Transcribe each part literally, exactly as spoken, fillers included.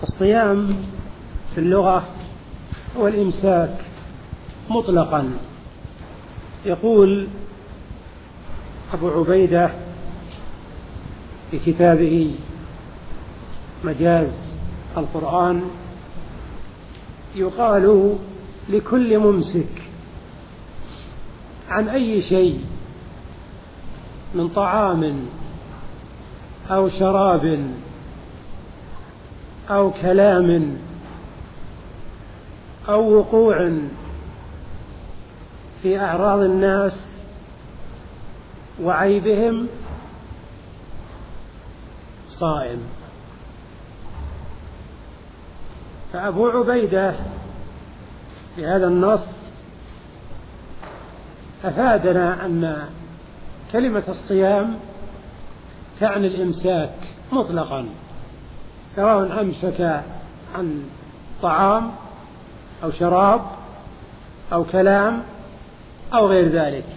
الصيام في اللغة هو الإمساك مطلقا. يقول أبو عبيدة في كتابه مجاز القرآن: يقال لكل ممسك عن أي شيء من طعام أو شراب أو كلام أو وقوع في أعراض الناس وعيبهم صائم. فأبو عبيدة بهذا النص أفادنا أن كلمة الصيام تعني الإمساك مطلقا، سواء أمسك عن طعام أو شراب أو كلام أو غير ذلك.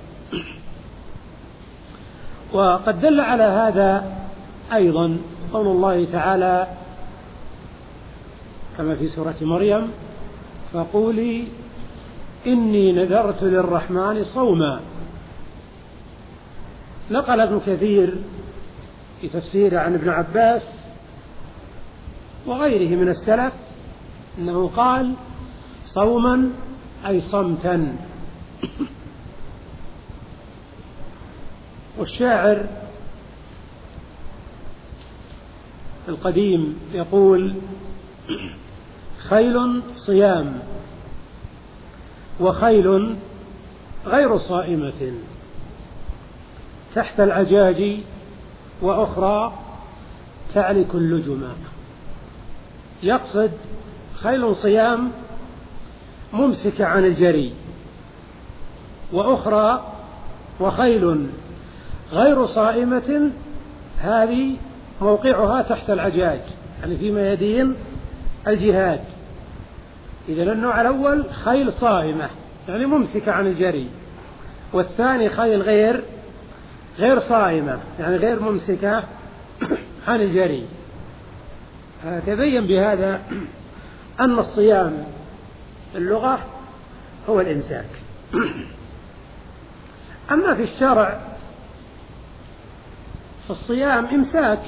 وقد دل على هذا أيضا قول الله تعالى كما في سورة مريم: فقولي إني نذرت للرحمن صوما. نقل ابن كثير في تفسيره عن ابن عباس وغيره من السلف أنه قال صوما أي صمتا. والشاعر القديم يقول: خيل صيام وخيل غير صائمة تحت العجاج وأخرى تعلك اللجما. يقصد خيل صيام ممسكة عن الجري، وأخرى وخيل غير صائمة هذه موقعها تحت العجاج، يعني في ميادين الجهاد. إذن النوع الأول خيل صائمة يعني ممسكة عن الجري، والثاني خيل غير غير صائمة يعني غير ممسكة عن الجري. تبين بهذا أن الصيام اللغة هو الإمساك. أما في الشرع فالصيام إمساك،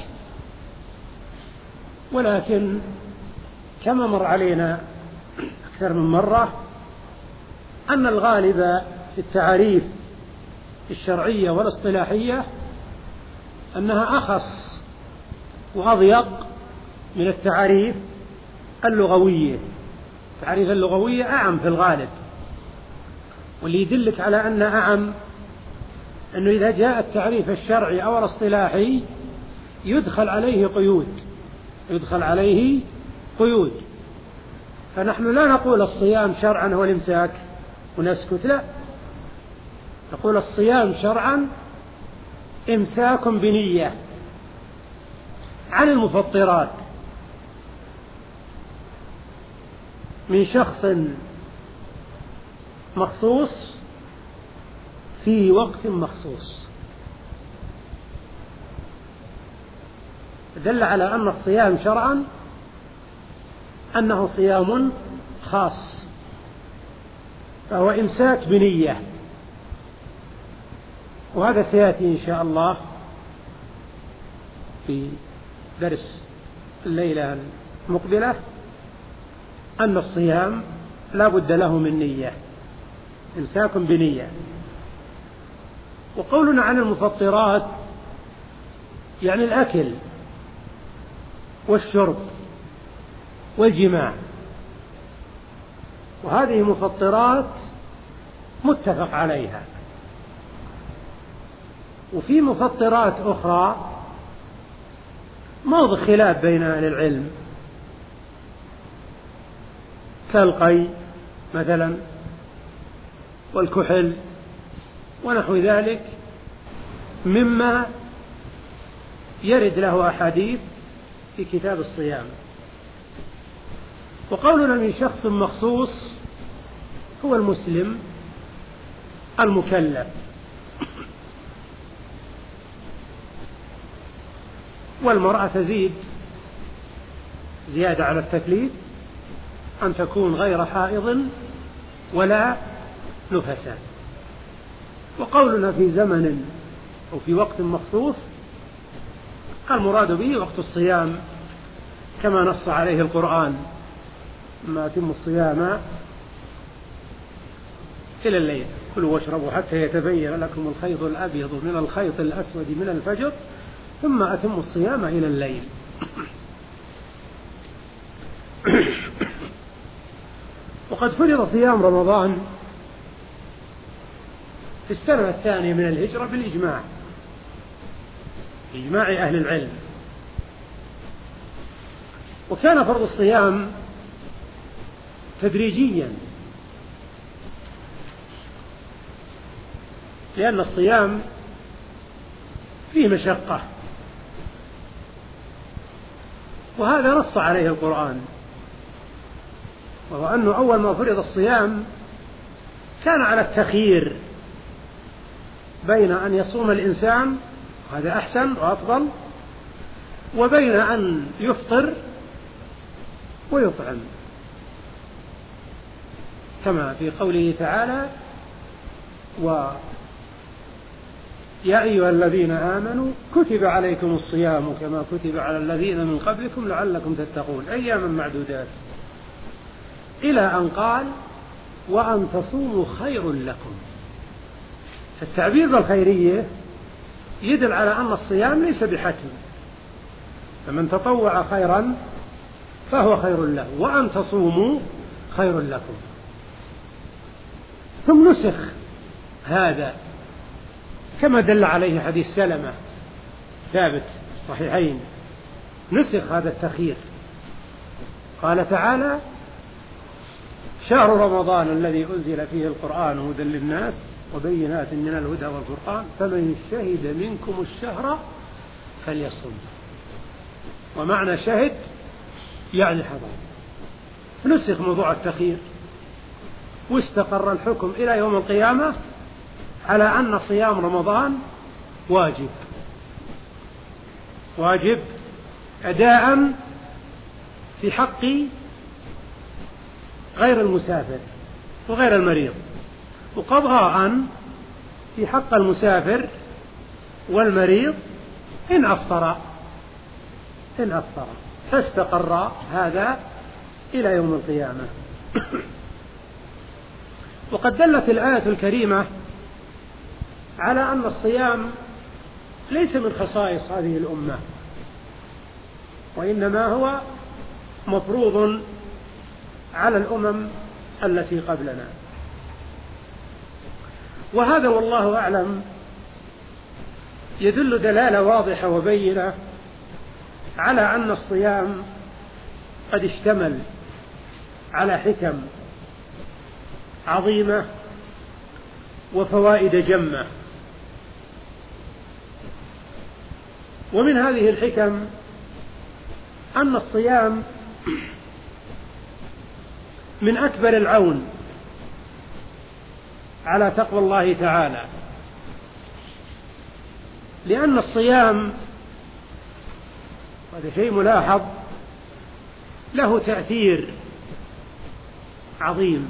ولكن كما مر علينا أكثر من مرة أن الغالب في التعريف الشرعية والاصطلاحية أنها أخص وأضيق من التعريف اللغوية. التعريف اللغوية أعم في الغالب، واللي يدلك على أن أعم أنه إذا جاء التعريف الشرعي أو الاصطلاحي يدخل عليه قيود يدخل عليه قيود فنحن لا نقول الصيام شرعا هو الإمساك ونسكت، لا، نقول الصيام شرعا إمساك بنية عن المفطرات من شخص مخصوص في وقت مخصوص. دل على أن الصيام شرعا أنه صيام خاص، فهو إمساك بنية. وهذا سيأتي إن شاء الله في درس الليلة المقبلة، أن الصيام لا بد له من نية، إمساك بنية. وقولنا عن المفطرات يعني الأكل والشرب والجماع، وهذه مفطرات متفق عليها. وفي مفطرات أخرى موضع خلاف بين أهل العلم، كالقي مثلا والكحل ونحو ذلك مما يرد له أحاديث في كتاب الصيام. وقولنا من شخص مخصوص هو المسلم المكلف. والمرأة تزيد زيادة على التكليف أن تكون غير حائض ولا نفساء. وقولنا في زمن أو في وقت مخصوص المراد به وقت الصيام كما نص عليه القرآن: ما أتم الصيام إلى الليل، كلوا واشربوا حتى يتبين لكم الخيط الأبيض من الخيط الأسود من الفجر ثم أتموا الصيام إلى الليل. وقد فرض صيام رمضان في السنة الثانية من الهجرة بالإجماع، بإجماع أهل العلم. وكان فرض الصيام تدريجيا، لأن الصيام فيه مشقة، وهذا نص عليه القرآن، وهو أنه أول ما فرض الصيام كان على التخيير بين أن يصوم الإنسان، وهذا أحسن وأفضل، وبين أن يفطر ويطعم، كما في قوله تعالى: ويا أيها الذين آمنوا كتب عليكم الصيام كما كتب على الذين من قبلكم لعلكم تتقون أياما معدودات، إلى أن قال: وأن تصوموا خير لكم. التعبير بالخيرية يدل على أن الصيام ليس بحتم، فمن تطوع خيرا فهو خير له، وأن تصوموا خير لكم. ثم نسخ هذا كما دل عليه حديث سلمة ثابت في الصحيحين، نسخ هذا التخيير. قال تعالى: شهر رمضان الذي أنزل فيه القرآن هدى للناس وبينات من الهدى والفرقان فمن شهد منكم الشهر فليصم. ومعنى شهد يعني حضر. نسخ موضوع التخيير، واستقر الحكم إلى يوم القيامة على أن صيام رمضان واجب، واجب أداء في حق غير المسافر وغير المريض، وقضاء في حق المسافر والمريض إن أفطر إن أفطر فاستقر هذا إلى يوم القيامة. وقد دلت الآية الكريمة على أن الصيام ليس من خصائص هذه الأمة، وإنما هو مفروض على الأمم التي قبلنا. وهذا والله أعلم يدل دلالة واضحة وبينة على أن الصيام قد اشتمل على حكم عظيمة وفوائد جمة. ومن هذه الحكم أن الصيام من أكبر العون على تقوى الله تعالى، لأن الصيام، هذا شيء ملاحظ، له تأثير عظيم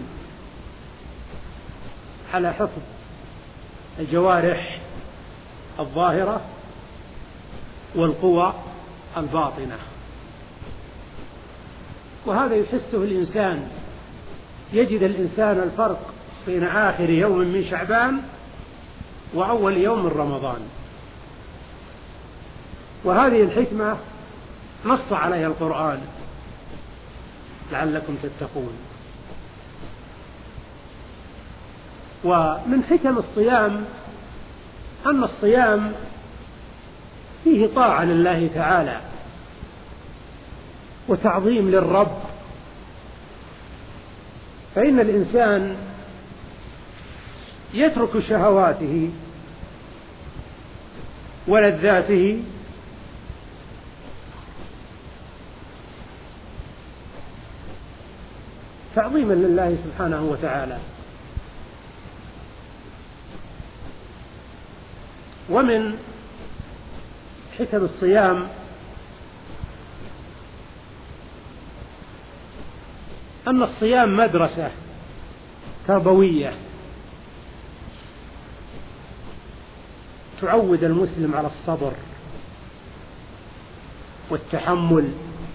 على حفظ الجوارح الظاهرة والقوى الباطنة. وهذا يحسه الإنسان، يجد الإنسان الفرق بين آخر يوم من شعبان وأول يوم من رمضان. وهذه الحكمة نص عليها القرآن: لعلكم تتقون. ومن حكم الصيام أن الصيام فيه طاعة لله تعالى وتعظيم للرب، فإن الإنسان يترك شهواته ولذاته تعظيما لله سبحانه وتعالى. ومن حكم الصيام أن الصيام مدرسة تربوية تعود المسلم على الصبر والتحمل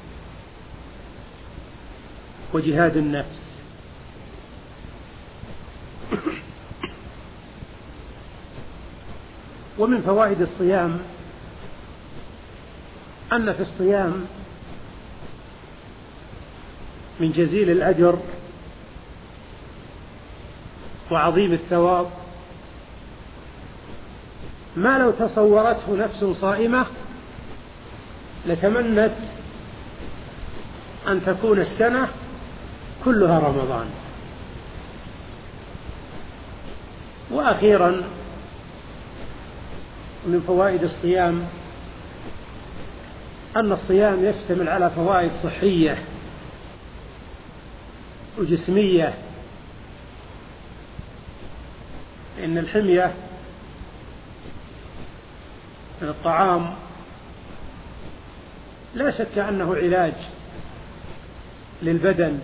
وجهاد النفس. ومن فوائد الصيام أن في الصيام من جزيل الأجر وعظيم الثواب ما لو تصورته نفس صائمة لتمنت أن تكون السنة كلها رمضان. وأخيرا من فوائد الصيام أن الصيام يشتمل على فوائد صحية وجسمية، إن الحمية من الطعام لا شك أنه علاج للبدن،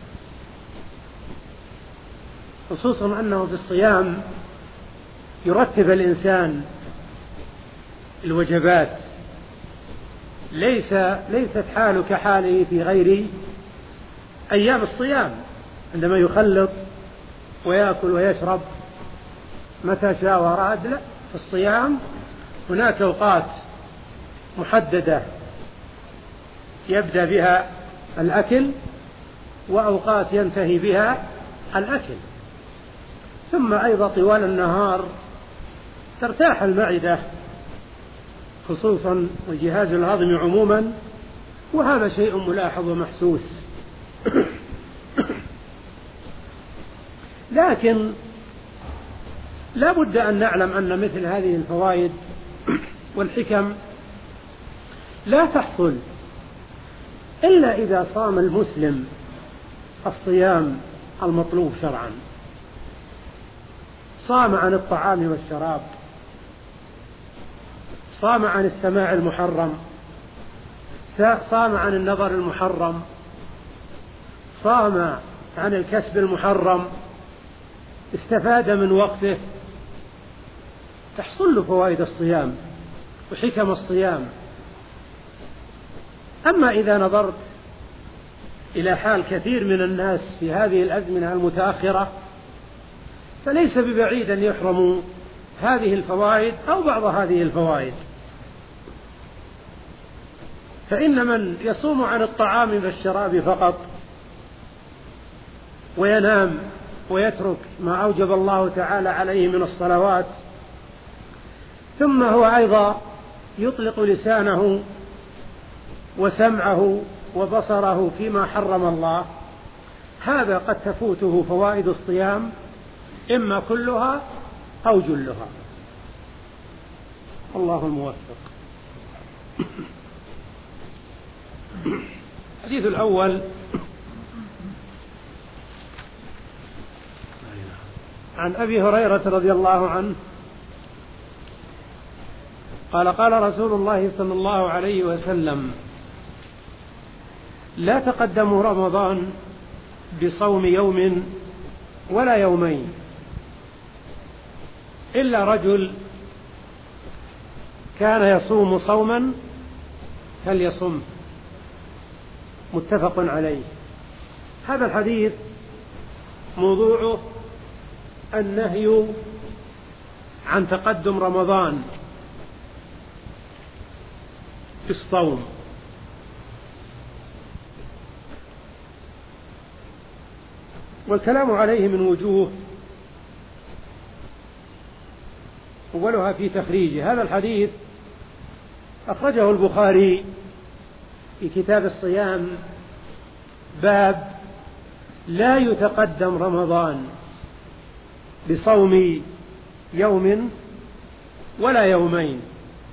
خصوصا أنه في الصيام يرتب الإنسان الوجبات، ليس ليست حاله كحاله في غير أيام الصيام عندما يخلط ويأكل ويشرب متى شاء وأراد. لا، في الصيام هناك أوقات محددة يبدأ بها الأكل وأوقات ينتهي بها الأكل، ثم أيضا طوال النهار ترتاح المعدة خصوصا والجهاز الهضمي عموما، وهذا شيء ملاحظ ومحسوس. لكن لا بد أن نعلم أن مثل هذه الفوائد والحكم لا تحصل إلا إذا صام المسلم الصيام المطلوب شرعا، صام عن الطعام والشراب، صام عن السماع المحرم، صام عن النظر المحرم، صام عن الكسب المحرم، استفاد من وقته، تحصل له فوائد الصيام وحكم الصيام. أما إذا نظرت إلى حال كثير من الناس في هذه الأزمنة المتأخرة فليس ببعيد أن يحرموا هذه الفوائد أو بعض هذه الفوائد، فإن من يصوم عن الطعام والشراب فقط وينام ويترك ما أوجب الله تعالى عليه من الصلوات، ثم هو أيضا يطلق لسانه وسمعه وبصره فيما حرم الله، هذا قد تفوته فوائد الصيام إما كلها أو جلها. الله الموفق. الحديث الأول عن أبي هريرة رضي الله عنه قال قال رسول الله صلى الله عليه وسلم: لا تقدموا رمضان بصوم يوم ولا يومين إلا رجل كان يصوم صوما فليصم. متفق عليه. هذا الحديث موضوعه النهي عن تقدم رمضان بالصوم، والكلام عليه من وجوه، أولها في تخريجه. هذا الحديث أخرجه البخاري في كتاب الصيام باب لا يتقدم رمضان بصوم يوم ولا يومين،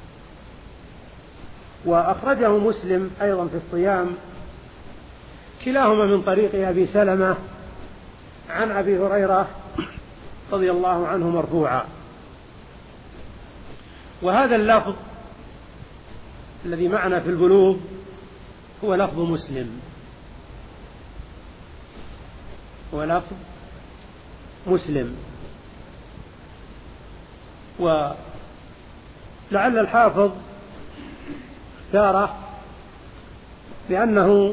وأخرجه مسلم أيضا في الصيام، كلاهما من طريق أبي سلمة عن أبي هريرة رضي الله عنه مرفوعا. وهذا اللفظ الذي معنا في البلوغ هو لفظ مسلم، ولفظ مسلم. ولعل الحافظ اختاره لأنه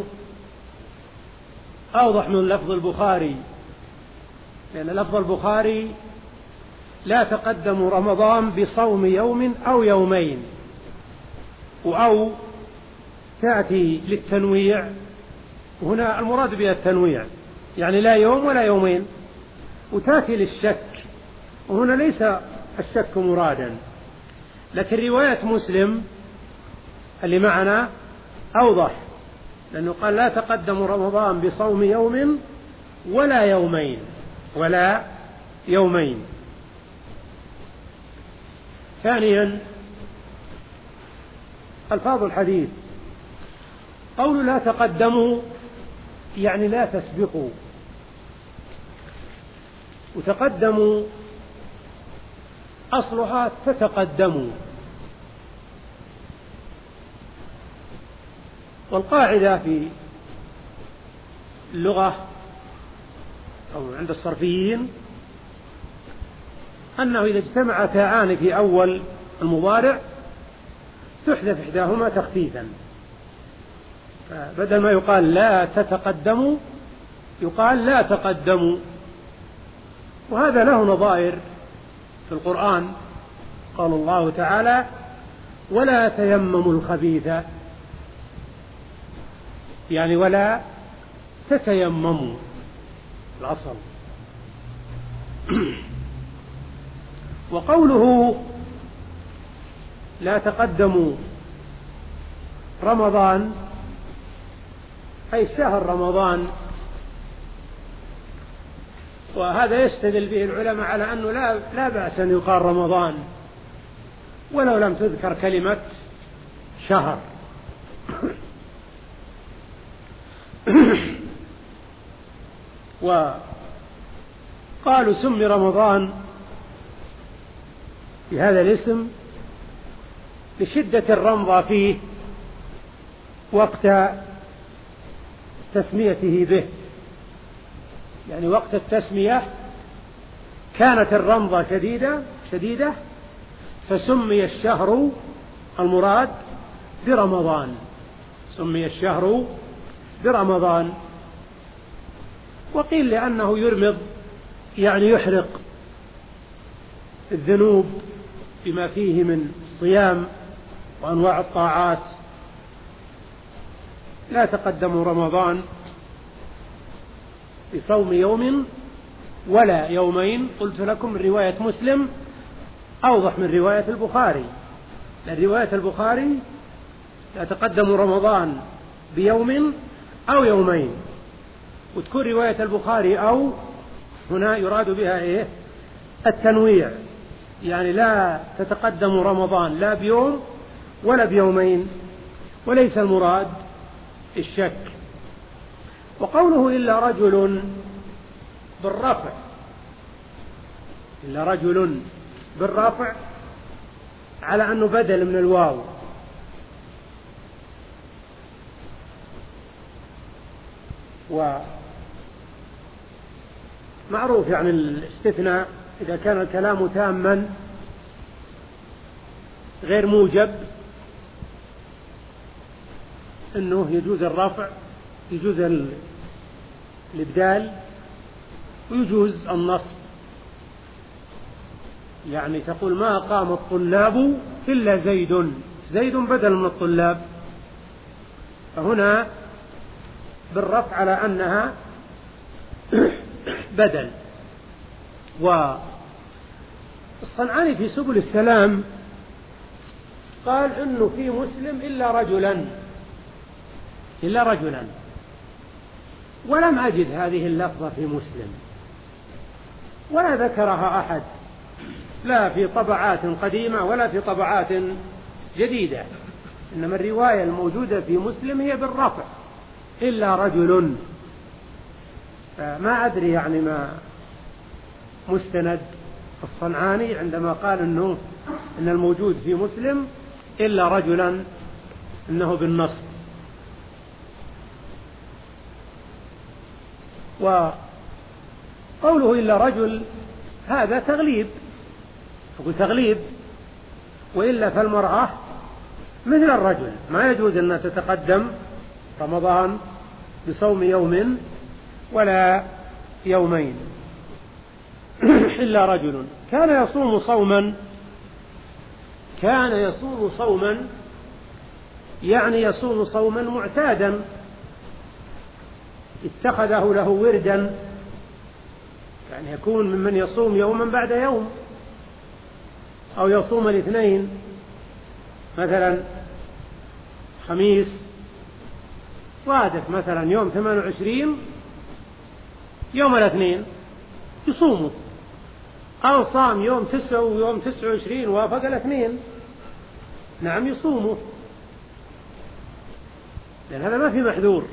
أوضح من لفظ البخاري، لأن لفظ البخاري لا تقدم رمضان بصوم يوم أو يومين، أو تأتي للتنويع، وهنا المراد بها التنويع، يعني لا يوم ولا يومين، وتأتي للشك، وهنا ليس الشك مرادا. لكن رواية مسلم اللي معنا أوضح، لأنه قال لا تقدم رمضان بصوم يوم ولا يومين ولا يومين. ثانيا ألفاظ الحديث، قول لا تقدموا يعني لا تسبقوا، وتقدموا أصلها تتقدموا. والقاعدة في اللغة أو عند الصرفيين أنه إذا اجتمع تاءان في أول المضارع تحذف إحداهما تخفيفا، بدل ما يقال لا تتقدموا يقال لا تقدموا. وهذا له نظائر في القرآن، قال الله تعالى ولا تيمموا الخبيث، يعني ولا تتيمموا الأصل. وقوله لا تقدموا رمضان أي شهر رمضان، وهذا يستدل به العلماء على أنه لا, لا بأس أن يقال رمضان ولو لم تذكر كلمة شهر. وقالوا سمي رمضان بهذا الاسم لشدة الرمضة فيه وقت تسميته به، يعني وقت التسمية كانت الرمضة شديدة شديدة فسمي الشهر المراد برمضان، سمي الشهر برمضان. وقيل لأنه يرمض يعني يحرق الذنوب بما فيه من الصيام وأنواع الطاعات. لا تقدموا رمضان بصوم يوم ولا يومين، قلت لكم من رواية مسلم أوضح من رواية البخاري، لأن رواية البخاري لا تقدموا رمضان بيوم أو يومين، وتكون رواية البخاري أو هنا يراد بها إيه؟ التنويع، يعني لا تتقدم رمضان لا بيوم ولا بيومين، وليس المراد الشك. وقوله إلا رجل بالرفع، إلا رجل بالرفع على أنه بدل من الواو، ومعروف يعني الاستثناء إذا كان الكلام تاما غير موجب أنه يجوز الرفع، يجوز الإبدال، ويجوز النصب. يعني تقول ما قام الطلاب إلا زيد، زيد بدل من الطلاب، فهنا بالرفع على أنها بدل. والصنعاني في سبل السلام قال إنه في مسلم إلا رجلا، إلا رجلا، ولم أجد هذه اللفظة في مسلم ولا ذكرها أحد، لا في طبعات قديمة ولا في طبعات جديدة، إنما الرواية الموجودة في مسلم هي بالرفع إلا رجل. ما أدري يعني ما مستند الصنعاني عندما قال إنه إن الموجود في مسلم إلا رجلا إنه بالنصب. قوله إلا رجل هذا تغليب، أقول تغليب، وإلا فالمرأة مثل الرجل، ما يجوز أن تتقدم رمضان بصوم يوم ولا يومين. إلا رجل كان يصوم صوما، كان يصوم صوما يعني يصوم صوما معتادا، اتخذه له وردا، يعني يكون ممن يصوم يوما بعد يوم، أو يصوم الاثنين مثلا خميس، صادف مثلا يوم ثمان وعشرين يوم الاثنين يصومه، أو صام يوم تسعة ويوم تسعة وعشرين وافق الاثنين، نعم يصومه، لأن هذا ما في محذور.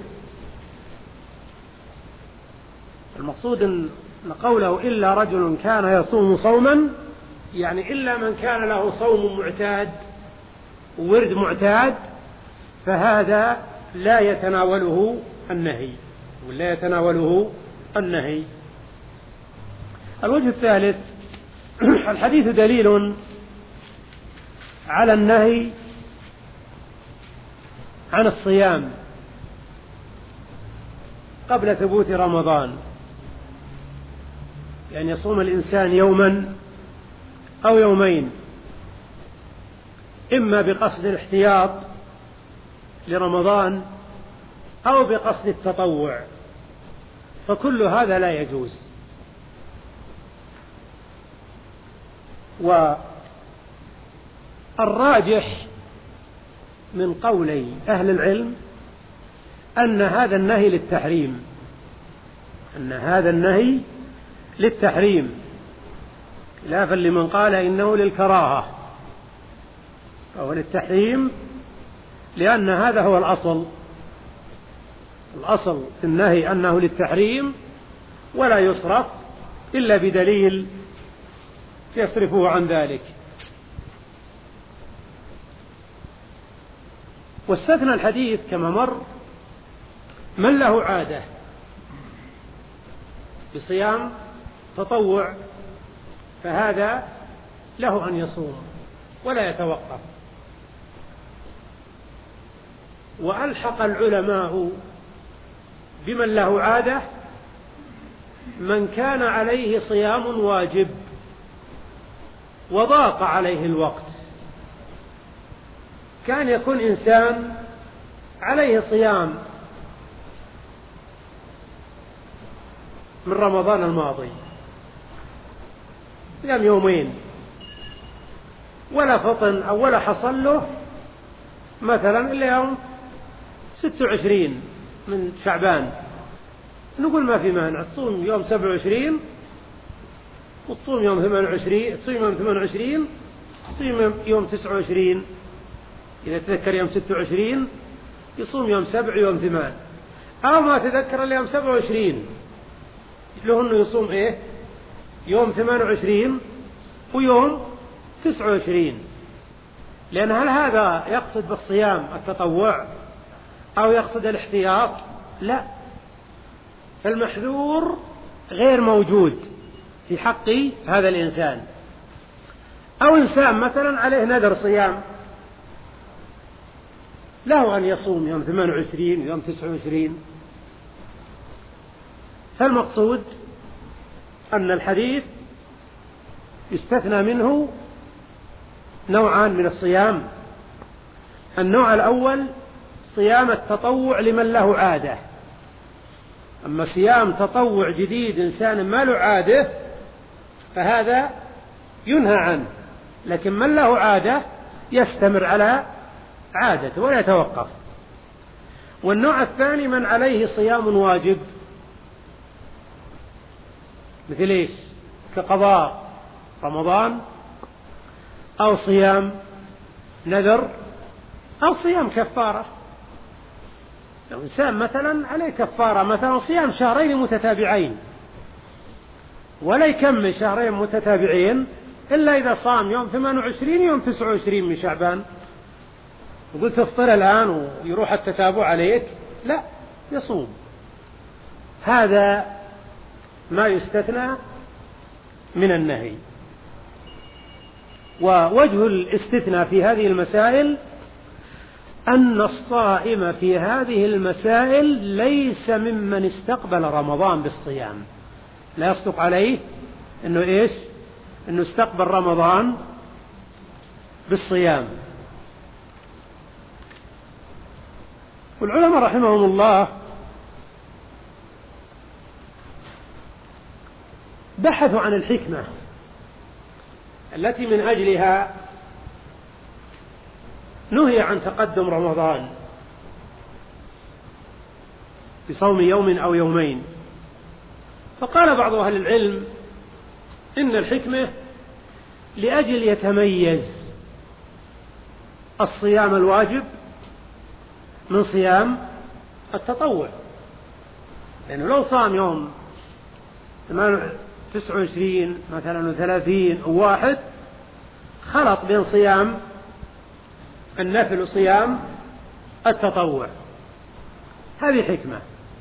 المقصود أن قوله إلا رجل كان يصوم صوما يعني إلا من كان له صوم معتاد وورد معتاد، فهذا لا يتناوله النهي ولا يتناوله النهي. الوجه الثالث الحديث دليل على النهي عن الصيام قبل ثبوت رمضان، يعني يصوم الإنسان يوما أو يومين، إما بقصد الاحتياط لرمضان أو بقصد التطوع، فكل هذا لا يجوز. والراجح من قولي أهل العلم أن هذا النهي للتحريم، أن هذا النهي للتحريم، خلافا لمن قال إنه للكراهة، فهو للتحريم، لأن هذا هو الأصل، الأصل في النهي أنه للتحريم، ولا يصرف إلا بدليل يصرفه عن ذلك. واستثنى الحديث كما مر من له عادة بصيام تطوع، فهذا له أن يصوم ولا يتوقف. وألحق العلماء بمن له عادة من كان عليه صيام واجب وضاق عليه الوقت، كان يكون إنسان عليه صيام من رمضان الماضي صيام يومين ولا فطن أو ولا حصل له مثلا إلا يوم ستة وعشرين من شعبان، نقول ما في مانع تصوم يوم سبعة وعشرين وتصوم يوم ثمانية وعشرين، تصوم يوم ثمانية وعشرين، تصوم يوم تسعة وعشرين، إذا تذكر يوم ستة وعشرين يصوم يوم سبع يوم ثمان، أو ما تذكر اليوم سبعة وعشرين له أنه يصوم إيه يوم ثمانية وعشرين ويوم تسعة وعشرين، لأن هل هذا يقصد بالصيام التطوع أو يقصد الاحتياط؟ لا، فالمحذور غير موجود في حق هذا الإنسان. أو إنسان مثلا عليه نذر صيام، له أن يصوم يوم ثمانية وعشرين ويوم تسعة وعشرين، فالمقصود أن الحديث يستثنى منه نوعان من الصيام. النوع الأول صيام التطوع لمن له عادة، أما صيام تطوع جديد إنسان ما له عادة فهذا ينهى عنه، لكن من له عادة يستمر على عادته ولا يتوقف. والنوع الثاني من عليه صيام واجب، مثل إيش؟ كقضاء رمضان أو صيام نذر أو صيام كفارة. لو إنسان مثلا عليه كفارة مثلا صيام شهرين متتابعين ولا يكمل شهرين متتابعين إلا إذا صام يوم ثمانية وعشرين يوم تسعة وعشرين من شعبان، وقلت افطر الآن ويروح التتابع عليك، لا، يصوم. هذا ما يستثنى من النهي. ووجه الاستثناء في هذه المسائل أن الصائم في هذه المسائل ليس ممن استقبل رمضان بالصيام، لا يصدق عليه أنه إيش؟ أنه استقبل رمضان بالصيام. والعلماء رحمهم الله بحثوا عن الحكمة التي من أجلها نهي عن تقدم رمضان بصوم يوم أو يومين. فقال بعض أهل العلم إن الحكمة لأجل يتميز الصيام الواجب من صيام التطوع، لأنه لو صام يوم تسعة وعشرين مثلا وثلاثين وواحد خلط بين صيام النفل وصيام التطوع، هذه حكمة.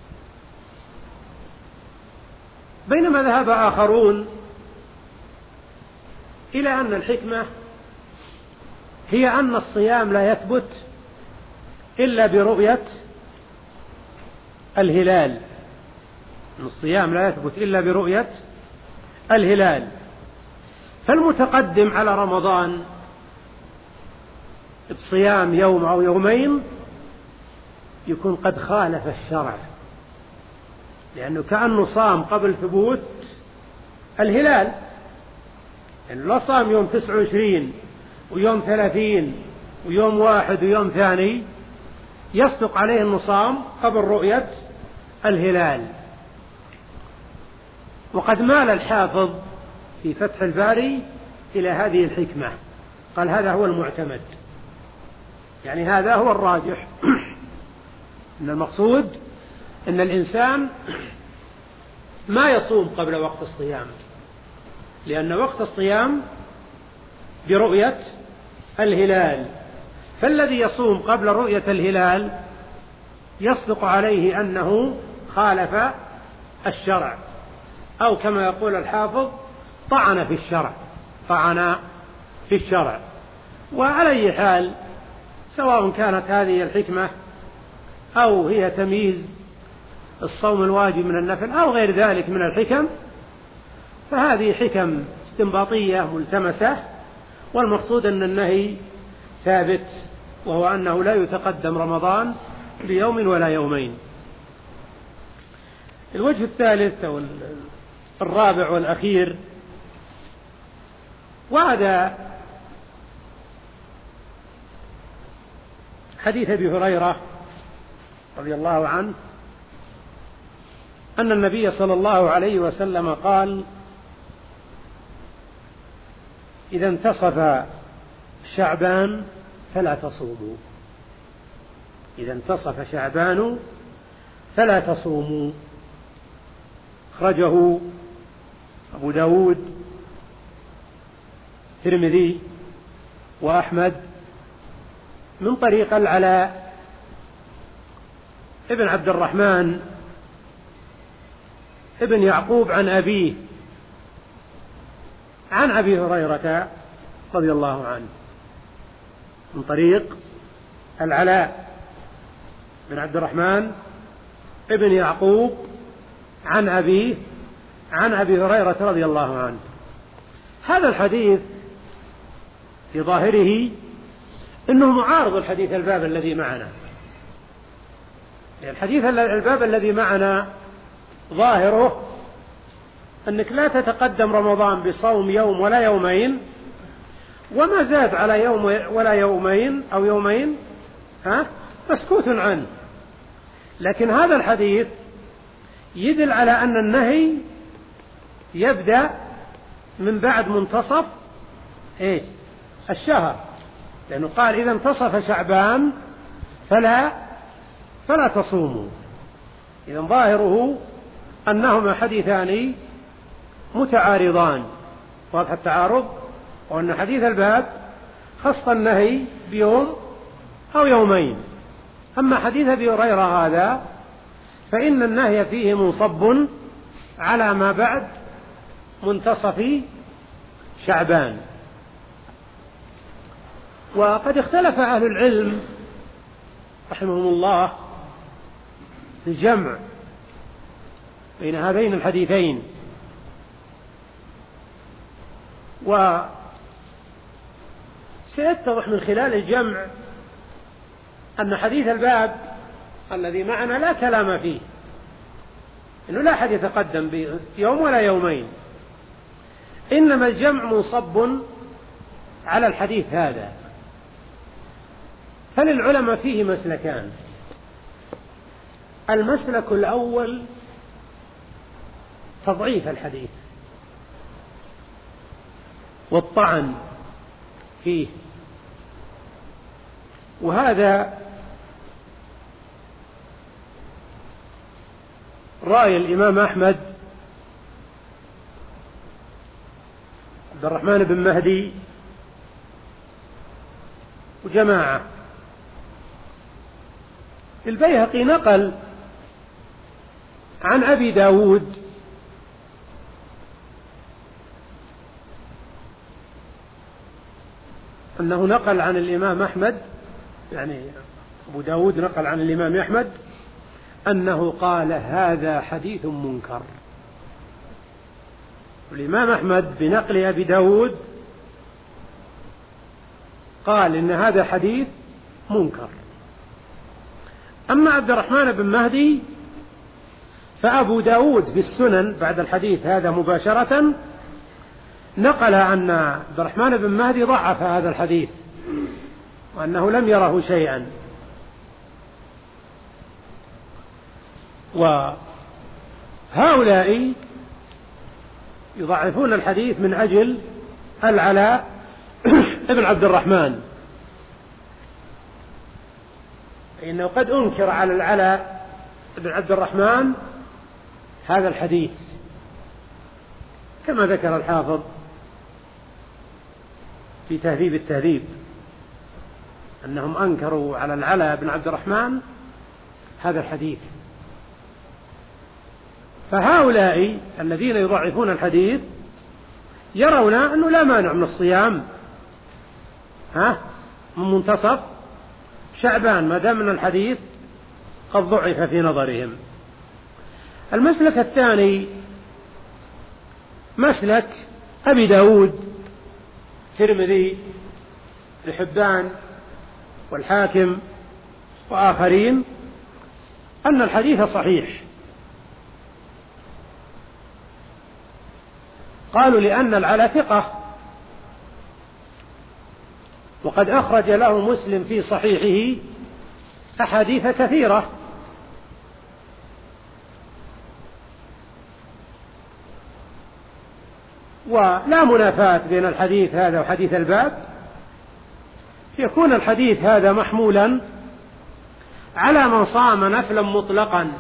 بينما ذهب آخرون إلى أن الحكمة هي أن الصيام لا يثبت إلا برؤية الهلال، الصيام لا يثبت إلا برؤية الهلال. فالمتقدم على رمضان بصيام يوم أو يومين يكون قد خالف الشرع، لأنه كأنه صام قبل ثبوت الهلال، يعني لا صام يوم تسعة وعشرين ويوم ثلاثين ويوم واحد ويوم ثاني يصدق عليه أنه صام قبل رؤية الهلال. وقد مال الحافظ في فتح الباري إلى هذه الحكمة، قال هذا هو المعتمد، يعني هذا هو الراجح أن المقصود أن الإنسان ما يصوم قبل وقت الصيام، لأن وقت الصيام برؤية الهلال، فالذي يصوم قبل رؤية الهلال يصدق عليه أنه خالف الشرع، أو كما يقول الحافظ طعن في الشرع، طعن في الشرع. وعلى أي حال سواء كانت هذه الحكمة أو هي تمييز الصوم الواجب من النفل أو غير ذلك من الحكم، فهذه حكم استنباطية ملتمسة، والمقصود أن النهي ثابت، وهو أنه لا يتقدم رمضان بيوم ولا يومين. الوجه الثالث أو الرابع والأخير وهذا حديث أبي هريرة رضي الله عنه أن النبي صلى الله عليه وسلم قال: إذا انتصف شعبان فلا تصوموا، إذا انتصف شعبان فلا تصوموا. أخرجه أبو داود الترمذي وأحمد من طريق العلاء ابن عبد الرحمن ابن يعقوب عن أبيه عن أبي هريرة رضي الله عنه، من طريق العلاء بن عبد الرحمن ابن يعقوب عن أبيه عن أبي هريرة رضي الله عنه. هذا الحديث في ظاهره إنه معارض الحديث الباب الذي معنا، يعني الحديث الباب الذي معنا ظاهره أنك لا تتقدم رمضان بصوم يوم ولا يومين، وما زاد على يوم ولا يومين أو يومين ها مسكوت عنه. لكن هذا الحديث يدل على أن النهي يبدأ من بعد منتصف إيش الشهر، لأنه قال إذا انتصف شعبان فلا فلا تصوموا. إذا ظاهره أنهما حديثان متعارضان، واضح التعارض، وأن حديث الباب خص النهي بيوم أو يومين. أما حديث أبي هريرة هذا فإن النهي فيه منصب على ما بعد منتصف شعبان. وقد اختلف أهل العلم رحمهم الله في الجمع بين هذين الحديثين، وسيتضح من خلال الجمع أن حديث الباب الذي معنا لا كلام فيه، إنه لا أحد يتقدم بيوم ولا يومين، إنما الجمع منصب على الحديث هذا. فللعلماء فيه مسلكان: المسلك الأول تضعيف الحديث والطعن فيه، وهذا رأي الإمام أحمد عبد الرحمن بن مهدي وجماعة. البيهقي نقل عن أبي داود أنه نقل عن الإمام أحمد، يعني أبو داود نقل عن الإمام أحمد أنه قال هذا حديث منكر. الإمام أحمد بنقل أبي داود قال إن هذا حديث منكر. أما عبد الرحمن بن مهدي فأبو داود في السنن بعد الحديث هذا مباشرة نقل أن عبد الرحمن بن مهدي ضعف هذا الحديث وأنه لم يره شيئا. وهؤلاء يضعفون الحديث من أجل العلاء ابن عبد الرحمن، إنه قد أنكر على العلاء ابن عبد الرحمن هذا الحديث كما ذكر الحافظ في تهذيب التهذيب أنهم أنكروا على العلاء بن عبد الرحمن هذا الحديث. فهؤلاء الذين يضعفون الحديث يرون أنه لا مانع من الصيام ها من منتصف شعبان ما دام من الحديث قد ضعف في نظرهم. المسلك الثاني مسلك أبي داود الترمذي لحبان والحاكم وآخرين أن الحديث صحيح. قالوا لأن العلا ثقة، وقد أخرج له مسلم في صحيحه أحاديث كثيرة، ولا منافاة بين الحديث هذا وحديث الباب، يكون الحديث هذا محمولا على من صام نفلا مطلقا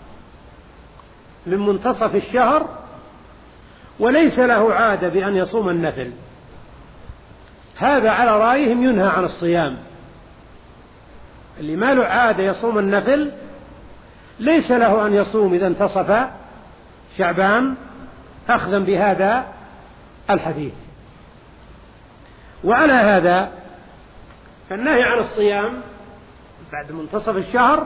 من منتصف الشهر وليس له عادة بأن يصوم النفل. هذا على رأيهم ينهى عن الصيام. اللي ما له عادة يصوم النفل ليس له أن يصوم إذا انتصف شعبان أخذا بهذا الحديث. وعلى هذا فالنهي عن الصيام بعد منتصف الشهر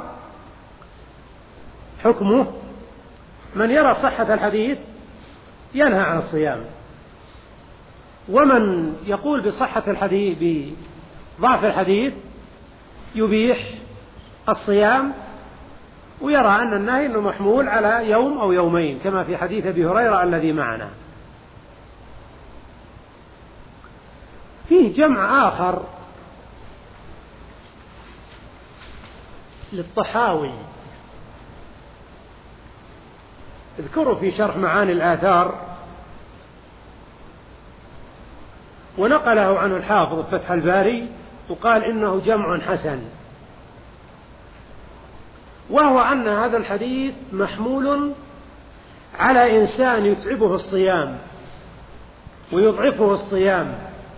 حكمه من يرى صحة الحديث ينهى عن الصيام، ومن يقول بصحة الحديث بضعف الحديث يبيح الصيام، ويرى أن النهي أنه محمول على يوم أو يومين كما في حديث أبي هريرة الذي معنا. فيه جمع آخر للطحاوي اذكروا في شرح معاني الآثار، ونقله عنه الحافظ فتح الباري وقال إنه جمع حسن، وهو أن هذا الحديث محمول على إنسان يتعبه الصيام ويضعفه الصيام،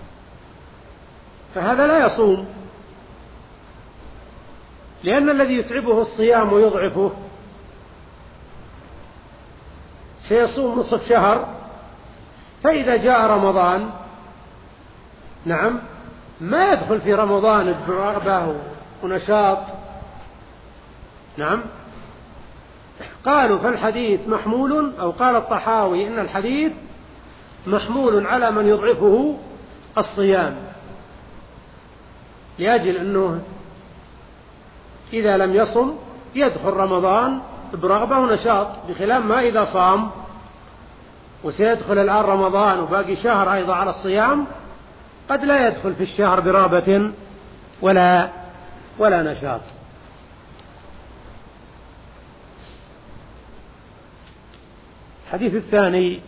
فهذا لا يصوم، لأن الذي يتعبه الصيام ويضعفه سيصوم نصف شهر، فإذا جاء رمضان نعم ما يدخل في رمضان برغبة ونشاط. نعم قالوا فالحديث محمول، أو قال الطحاوي إن الحديث محمول على من يضعفه الصيام، لأجل أنه إذا لم يصم يدخل رمضان برغبة ونشاط، بخلاف ما إذا صام وسيدخل الآن رمضان وباقي شهر أيضا على الصيام قد لا يدخل في الشهر برغبة ولا ولا نشاط. الحديث الثاني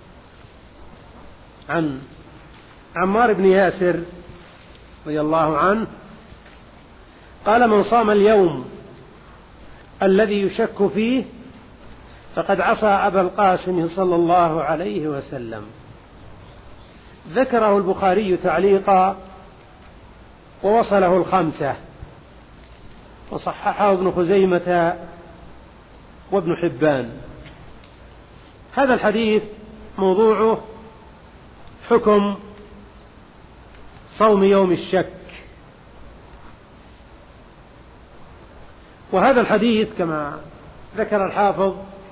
عن عمار بن ياسر رضي الله عنه قال: من صام اليوم الذي يشك فيه فقد عصى أبا القاسم صلى الله عليه وسلم. ذكره البخاري تعليقا ووصله الخمسة، وصححه ابن خزيمة وابن حبان. هذا الحديث موضوعه حكم صوم يوم الشك. وهذا الحديث كما ذكر الحافظ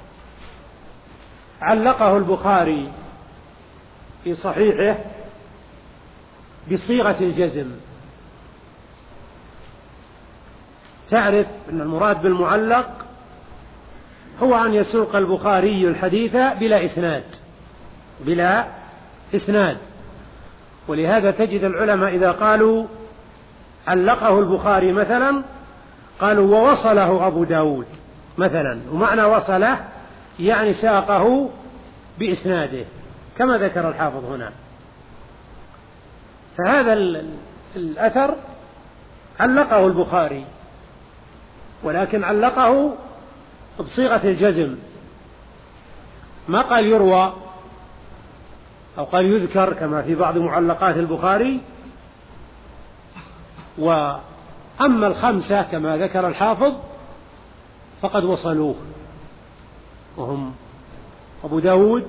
علقه البخاري في صحيحه بصيغة الجزم. تعرف أن المراد بالمعلق هو أن يسوق البخاري الحديث بلا إسناد بلا إسناد ولهذا تجد العلماء إذا قالوا علقه البخاري مثلا قالوا ووصله أبو داود مثلا، ومعنى وصله يعني ساقه بإسناده كما ذكر الحافظ هنا. فهذا الأثر علقه البخاري، ولكن علقه بصيغة الجزم، ما قال يروى أو قال يذكر كما في بعض معلقات البخاري. وأما الخمسة كما ذكر الحافظ فقد وصلوه، وهم أبو داود،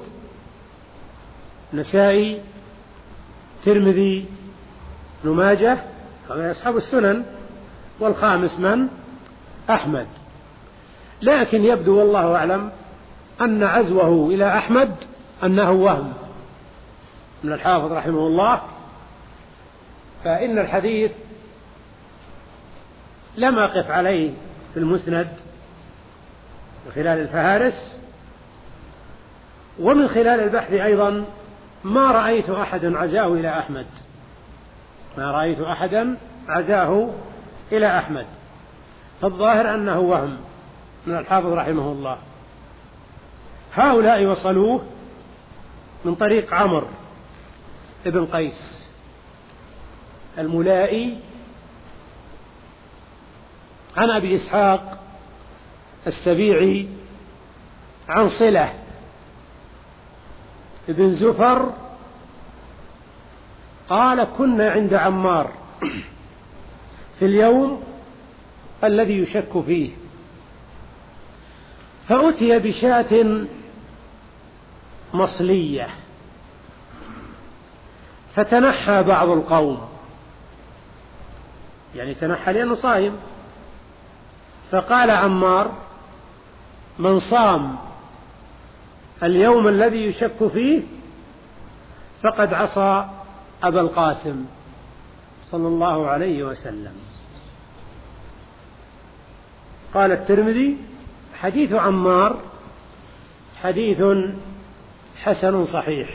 نسائي، ترمذي، ابن ماجه، هذا أصحاب السنن، والخامس من؟ أحمد. لكن يبدو والله أعلم أن عزوه إلى أحمد أنه وهم من الحافظ رحمه الله، فإن الحديث لم أقف عليه في المسند من خلال الفهارس، ومن خلال البحث أيضا ما رأيت أحدا عزاه إلى أحمد ما رأيت أحدا عزاه إلى أحمد فالظاهر أنه وهم من الحافظ رحمه الله. هؤلاء وصلوه من طريق عمرو ابن قيس الملائي عن أبي إسحاق السبيعي عن صلة ابن زفر قال: كنا عند عمار في اليوم الذي يشك فيه، فأتي بشاة مصلية، فتنحى بعض القوم، يعني تنحى لأنه صائم، فقال عمار: من صام اليوم الذي يشك فيه فقد عصى أبا القاسم صلى الله عليه وسلم. قال الترمذي: حديث عمار حديث حسن صحيح.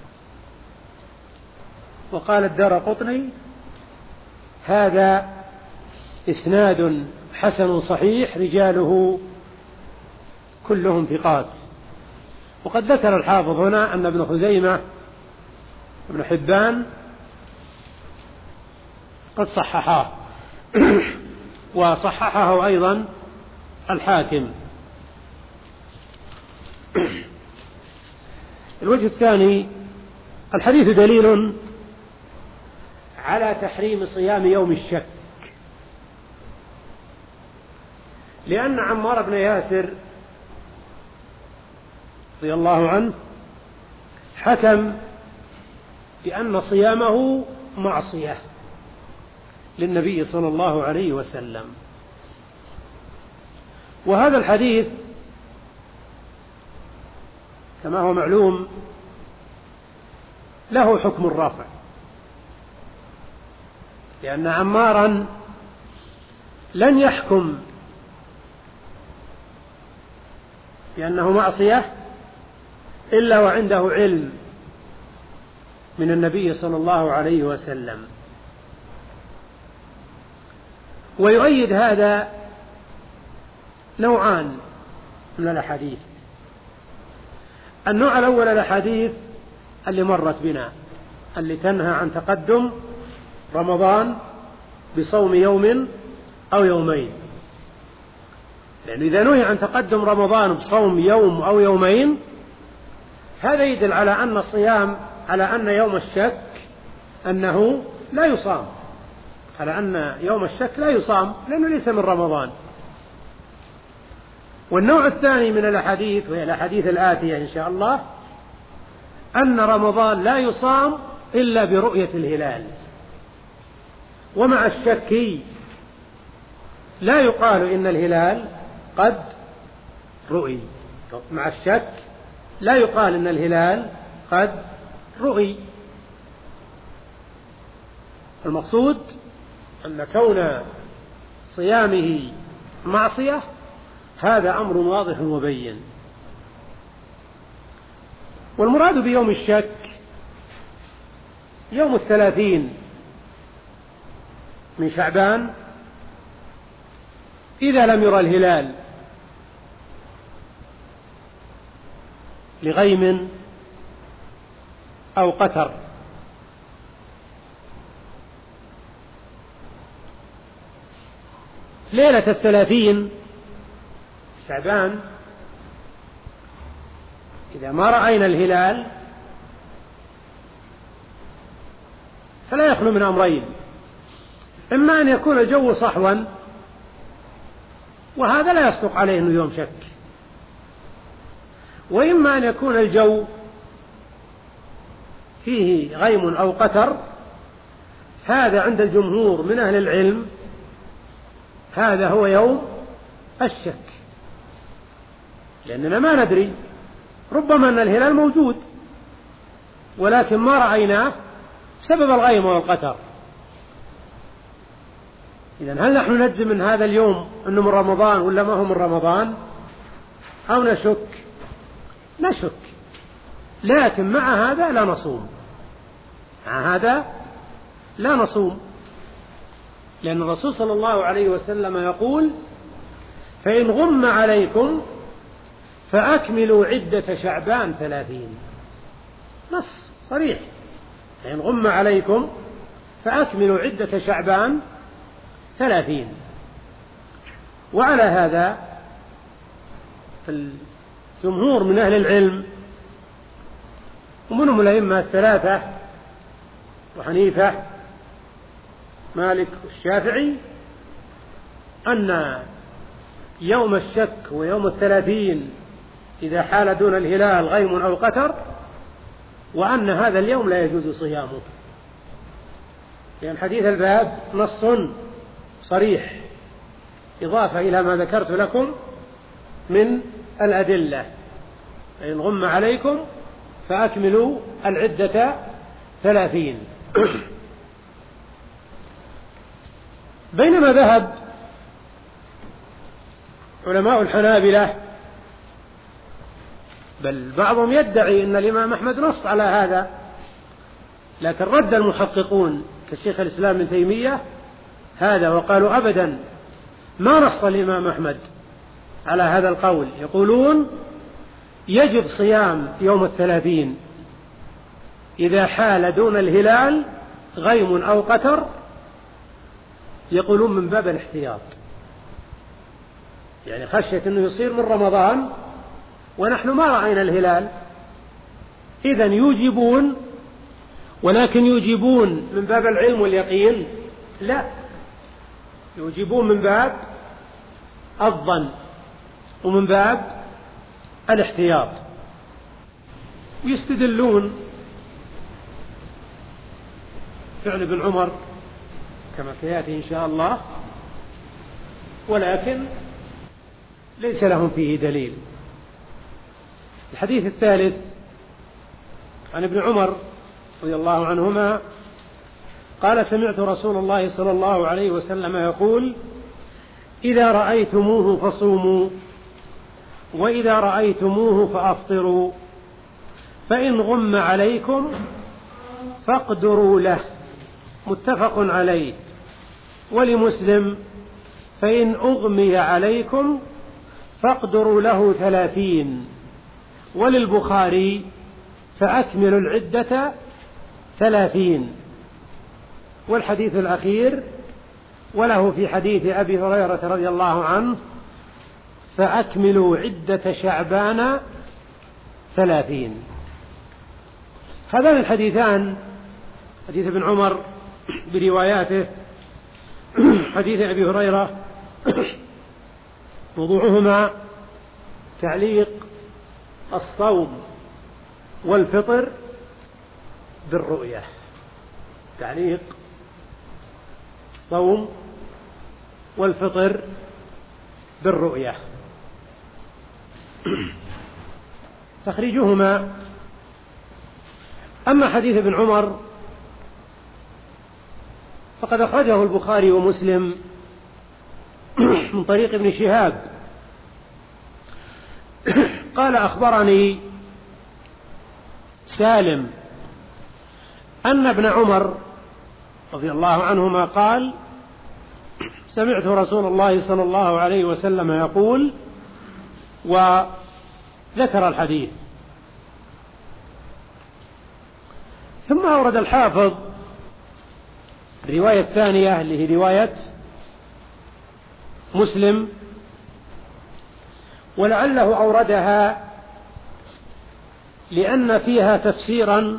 وقال الدارقطني: هذا إسناد حسن صحيح رجاله كلهم ثقات. وقد ذكر الحافظ هنا أن ابن خزيمة ابن حبان قد صححاه وصححه أيضا الحاكم. الوجه الثاني: الحديث دليل على تحريم صيام يوم الشك، لأن عمار بن ياسر رضي الله عنه حكم بأن صيامه معصية للنبي صلى الله عليه وسلم. وهذا الحديث كما هو معلوم له حكم الرفع، لأن عمارا لن يحكم بأنه معصية إلا وعنده علم من النبي صلى الله عليه وسلم. ويؤيد هذا نوعان من الأحاديث. النوع الأول الأحاديث اللي مرت بنا، اللي تنهى عن تقدم رمضان بصوم يوم أو يومين، لأن إذا نهي عن تقدم رمضان بصوم يوم أو يومين هذا يدل على أن الصيام، على أن يوم الشك أنه لا يصام، على أن يوم الشك لا يصام لأنه ليس من رمضان. والنوع الثاني من الأحاديث وهي الأحاديث الآتية إن شاء الله أن رمضان لا يصام إلا برؤية الهلال، ومع الشك لا يقال إن الهلال قد رؤي، مع الشك لا يقال إن الهلال قد رؤي. المقصود أن كون صيامه معصية هذا أمر واضح وبين. والمراد بيوم الشك يوم الثلاثين من شعبان إذا لم يرى الهلال لغيم أو قتر. ليلة الثلاثين شعبان إذا ما رأينا الهلال فلا يخلو من أمرين: إما أن يكون الجو صحوا وهذا لا يصدق عليه أنه يوم شك، وإما أن يكون الجو فيه غيم أو قتر، هذا عند الجمهور من أهل العلم هذا هو يوم الشك، لأننا ما ندري، ربما أن الهلال موجود ولكن ما رأيناه بسبب الغيم والقتر. إذن هل نحن نجزم من هذا اليوم أنه من رمضان ولا ما هو من رمضان، أو نشك؟ نشك، لكن مع هذا لا نصوم، مع هذا لا نصوم، لأن الرسول صلى الله عليه وسلم يقول: فإن غم عليكم فأكملوا عدة شعبان ثلاثين. نص صريح: فإن غم عليكم فأكملوا عدة شعبان ثلاثين. وعلى هذا الجمهور من أهل العلم ومنهم الأئمة الثلاثة وحنيفة مالك والشافعي أن يوم الشك ويوم الثلاثين إذا حال دون الهلال غيم أو قتر، وأن هذا اليوم لا يجوز صيامه، لأن حديث الباب نص صريح إضافة إلى ما ذكرت لكم من الأدلة: فإن غم عليكم فأكملوا العدة ثلاثين. بينما ذهب علماء الحنابلة، بل بعضهم يدعي أن الإمام أحمد نص على هذا، لكن رد المحققون كالشيخ الإسلام ابن تيمية هذا وقالوا أبدا ما نص الإمام أحمد على هذا القول، يقولون يجب صيام يوم الثلاثين إذا حال دون الهلال غيم أو قتر، يقولون من باب الاحتياط، يعني خشية أنه يصير من رمضان ونحن ما رأينا الهلال، إذن يوجبون، ولكن يوجبون من باب العلم واليقين؟ لا، يوجبون من باب الظن ومن باب الاحتياط. ويستدلون فعل ابن عمر كما سيأتي إن شاء الله، ولكن ليس لهم فيه دليل. الحديث الثالث عن ابن عمر رضي الله عنهما قال: سمعت رسول الله صلى الله عليه وسلم يقول: إذا رأيتموه فصوموا، وإذا رأيتموه فأفطروا، فإن غم عليكم فاقدروا له. متفق عليه. ولمسلم: فإن أغمي عليكم فاقدروا له ثلاثين. وللبخاري: فأكملوا العدة ثلاثين. والحديث الأخير وله في حديث أبي هريرة رضي الله عنه: فأكملوا عدة شعبان ثلاثين. هذان الحديثان، حديث ابن عمر برواياته، حديث أبي هريرة، موضوعهما تعليق الصوم والفطر بالرؤية. تعليق الصوم والفطر بالرؤية. تخريجهما: أما حديث ابن عمر فقد أخرجه البخاري ومسلم من طريق ابن شهاب قال: أخبرني سالم أن ابن عمر رضي الله عنهما قال: سمعت رسول الله صلى الله عليه وسلم يقول، وذكر الحديث. ثم أورد الحافظ الرواية الثانية اللي هي رواية مسلم، ولعله أوردها لأن فيها تفسيرا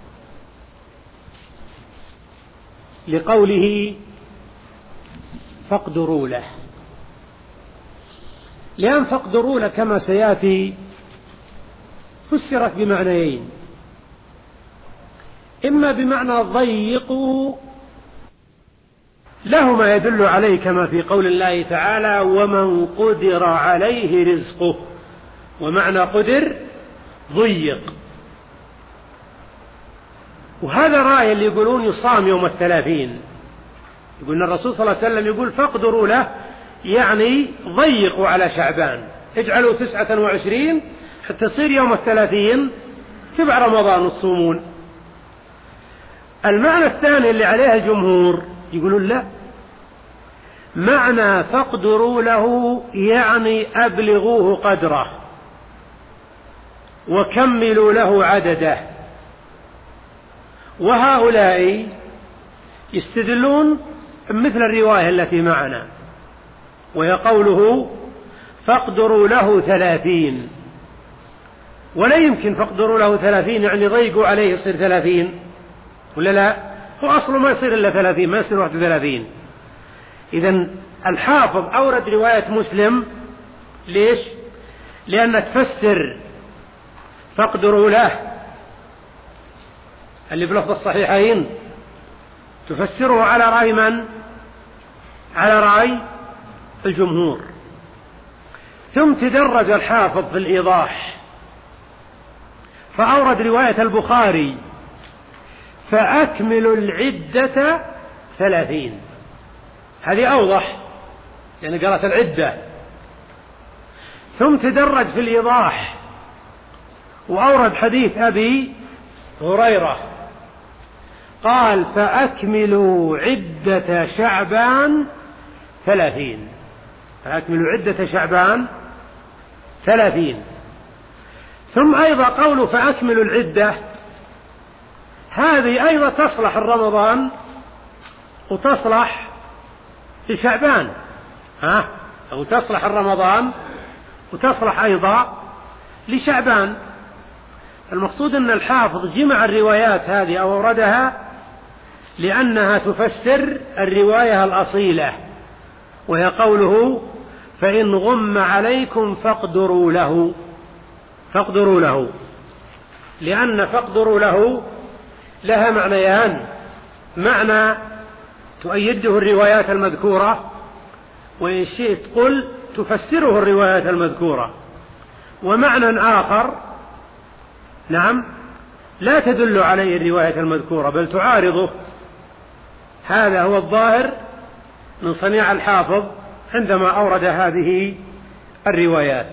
لقوله فاقدروا له، لأن فاقدروا له كما سيأتي فسرت بمعنيين: إما بمعنى ضيقوا له ما يدل عليه كما في قول الله تعالى: ومن قدر عليه رزقه. ومعنى قدر ضيق. وهذا رأي اللي يقولون يصام يوم الثلاثين، يقولون الرسول صلى الله عليه وسلم يقول فاقدروا له، يعني ضيقوا على شعبان، اجعلوا تسعة وعشرين حتى يصير يوم الثلاثين تبع رمضان الصومون. المعنى الثاني اللي عليه الجمهور يقولون لا، معنى فاقدروا له يعني أبلغوه قدره وكملوا له عدده. وهؤلاء يستدلون مثل الرواية التي معنا، وهي قوله فاقدروا له ثلاثين. ولا يمكن فاقدروا له ثلاثين يعني ضيقوا عليه يصير ثلاثين، ولا لا؟ هو أصله ما يصير إلا ثلاثين، ما يصير واحد وثلاثين. إذن الحافظ أورد رواية مسلم ليش؟ لأن تفسر فاقدروا له اللي بلفظ الصحيحين تفسره على رأي من؟ على رأي الجمهور. ثم تدرج الحافظ في الإيضاح فأورد رواية البخاري فأكملوا العدة ثلاثين. هذه أوضح يعني قالت العدة. ثم تدرج في الإيضاح وأورد حديث أبي هريرة قال فأكملوا عدة شعبان ثلاثين. فأكملوا عدة شعبان ثلاثين. ثم أيضا قوله فأكملوا العدة هذه أيضا تصلح رمضان وتصلح في شعبان، ها؟ أو تصلح رمضان وتصلح أيضا لشعبان. المقصود أن الحافظ جمع الروايات هذه أو أوردها لأنها تفسر الرواية الأصيلة، وهي قوله فإن غم عليكم فاقدروا له. فاقدروا له لأن فاقدروا له لها معنيان: معنى تؤيده الروايات المذكورة، وإن شئت قل تفسره الروايات المذكورة، ومعنى آخر نعم لا تدل عليه الرواية المذكورة بل تعارضه. هذا هو الظاهر من صنيع الحافظ عندما أورد هذه الروايات.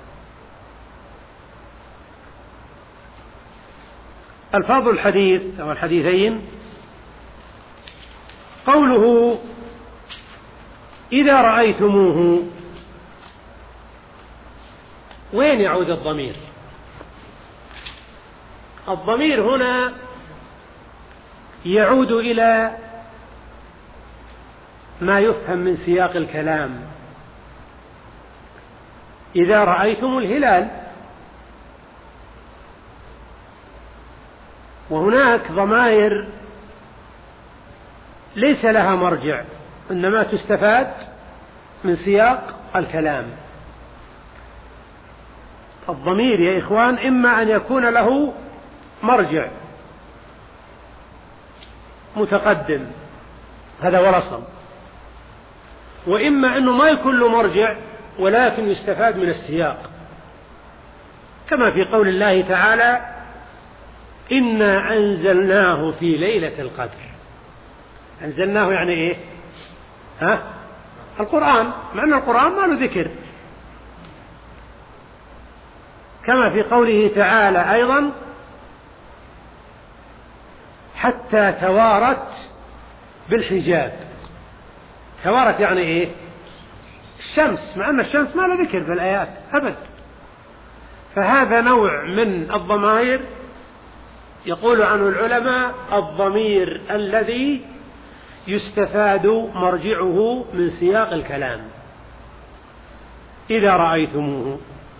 ألفاظ الحديث أو الحديثين: قوله إذا رأيتموه، وين يعود الضمير؟ الضمير هنا يعود إلى ما يفهم من سياق الكلام. إذا رأيتم الهلال، وهناك ضمائر ليس لها مرجع، إنما تستفاد من سياق الكلام. الضمير يا إخوان إما أن يكون له مرجع متقدم، هذا ورصم، وإما أنه ما يكون له مرجع ولكن يستفاد من السياق، كما في قول الله تعالى: إنا أنزلناه في ليلة القدر. أنزلناه يعني إيه؟ ها؟ القرآن، مع أن القرآن ما له ذكر، كما في قوله تعالى أيضا: حتى توارت بالحجاب. توارت يعني إيه؟ الشمس، مع أن الشمس ما له ذكر في الآيات أبد. فهذا نوع من الضمائر يقول عنه العلماء الضمير الذي يستفاد مرجعه من سياق الكلام. إذا رأيتموه.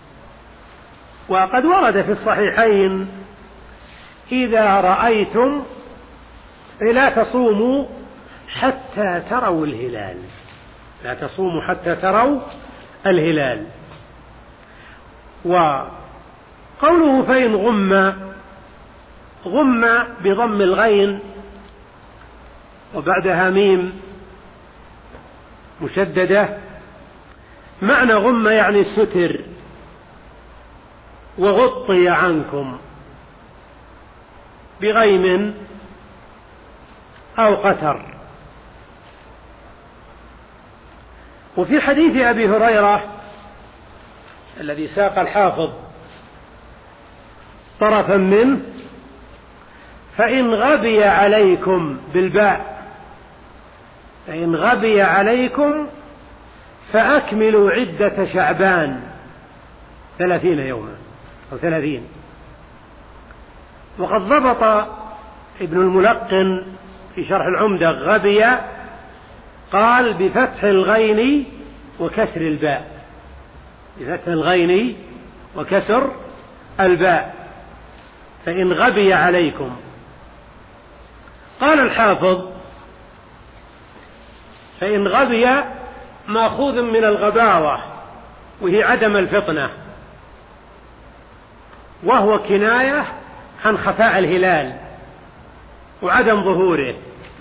وقد ورد في الصحيحين: إذا رأيتم لا تصوموا حتى تروا الهلال، لا تصوموا حتى تروا الهلال. وقوله فإن غم، غم بضم الغين وبعدها ميم مشددة. معنى غم يعني ستر وغطي عنكم بغيم أو قتر. وفي حديث أبي هريرة الذي ساق الحافظ طرفا منه: فإن غبي عليكم بالباء، فإن غبي عليكم فأكملوا عدة شعبان ثلاثين يوما أو ثلاثين. وقد ضبط ابن الملقن في شرح العمدة غبي، قال بفتح الغين وكسر الباء، بفتح الغين وكسر الباء، فإن غبي عليكم. قال الحافظ: فإن غبي مأخوذ من الغباوة وهي عدم الفطنة، وهو كناية عن خفاء الهلال وعدم ظهوره.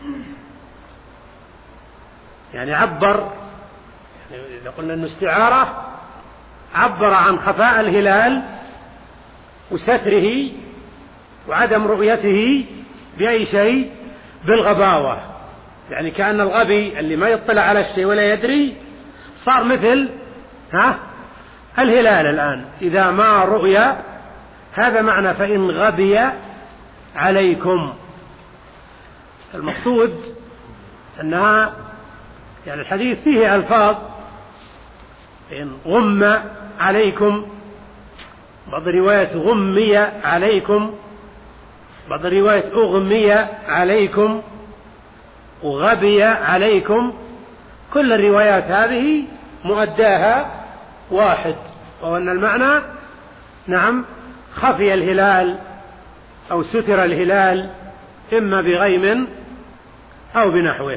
يعني عبر، يعني إذا قلنا أنه استعارة، عبر عن خفاء الهلال وستره وعدم رؤيته بأي شيء بالغباوة. يعني كأن الغبي اللي ما يطلع على الشيء ولا يدري صار مثل ها الهلال الآن إذا ما رؤيا. هذا معنى فإن غبي عليكم. المقصود أنها يعني الحديث فيه ألفاظ: إن غم عليكم، بعض الروايات غمي عليكم، بعض الروايات أغمي عليكم، وغبي عليكم. كل الروايات هذه مؤداها واحد، وهو أن المعنى نعم خفي الهلال أو ستر الهلال إما بغيم أو بنحوه.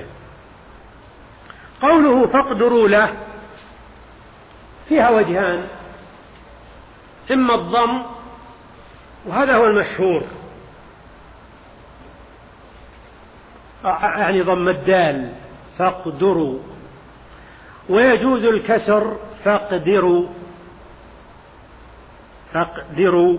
قوله فاقدروا له فيها وجهان: إما الضم وهذا هو المشهور، يعني ضم الدال فاقدروا، ويجوز الكسر فاقدروا فاقدروا.